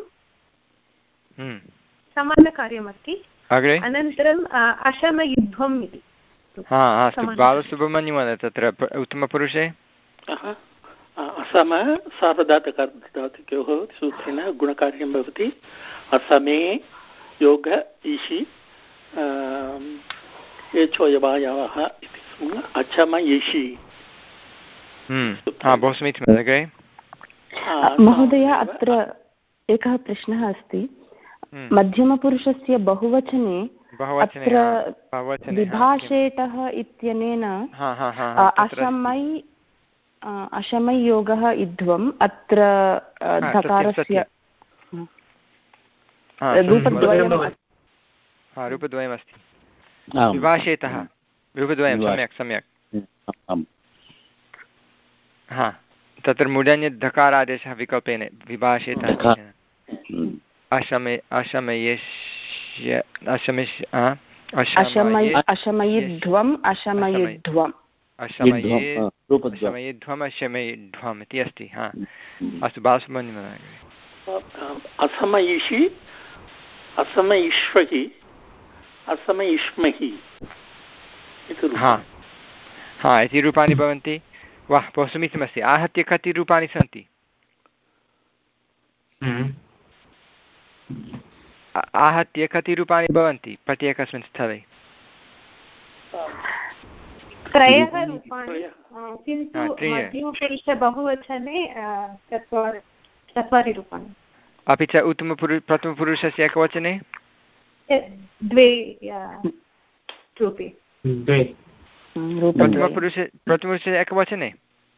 समानकार्यमस्ति अनन्तरम् अशमयुध्वम् इति। बालसुब्रह्मण्यमहोदय तत्र उत्तमपुरुषे असम सार्वधातुकर्धधातुकयोः सूत्रेण गुणकार्यं भवति असमे योग इषि एचोयवायवः इति अचमयिषि। बहु समीचीनम् अग्रे महोदय अत्र एकः प्रश्नः अस्ति मध्यमपुरुषस्य बहुवचने अत्र विभाषेतः इत्यनेन अशमै अशमयोगः इध्वम् अत्र धकारस्य रूपद्वयमस्ति विभाषेतः रूपद्वयं सम्यक् सम्यक् हा तत्र मूढन्यत् धकारादेशः विकल्पेन विभाषेतः अशमे अशमयेष्य अशमेष्य अशमयिध्वम् अशमयुध्वम् अशमयिध्वम् अशमयिध्वम् इति अस्ति हा अस्तु बालसुब्रह्मण्यं असमयिषि असमयिष्वहि असमयिष्महि हा हा इति रूपाणि भवन्ति। वाह बहु समीचीनमस्ति। आहत्य कति रूपाणि सन्ति? आहत्य कति रूपाणि भवन्ति प्रत्येकस्मिन् स्थले? त्रयः रूपाणि किन्तु मध्यमपुरुषे बहुवचने चत्वारि चत्वारि रूपाणि। अपि च उत्तमपुरुष प्रथमपुरुषस्य एकवचने द्वे रूपे प्रथमपुरुष प्रथमपुरुषस्य एकवचने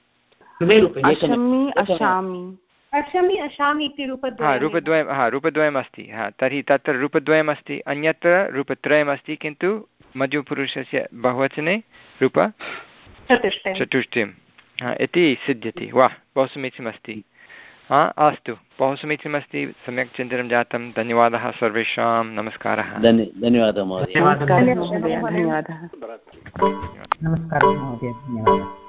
अशमि अशामि इति रूपद्वयं रूपद्वयं हा रूपद्वयमस्ति हा तर्हि तत्र रूपद्वयमस्ति अन्यत्र रूपत्रयमस्ति किन्तु मध्यमपुरुषस्य बहुवचने रूप चतुष्टयं इति सिद्ध्यति। वाह बहु समीचीनमस्ति। हा अस्तु बहु समीचीनमस्ति सम्यक् चिन्तनं जातं। धन्यवादः सर्वेषां नमस्कारः। धन्यवादः महोदय। धन्यवादः। नमस्कारः महोदय धन्यवादः।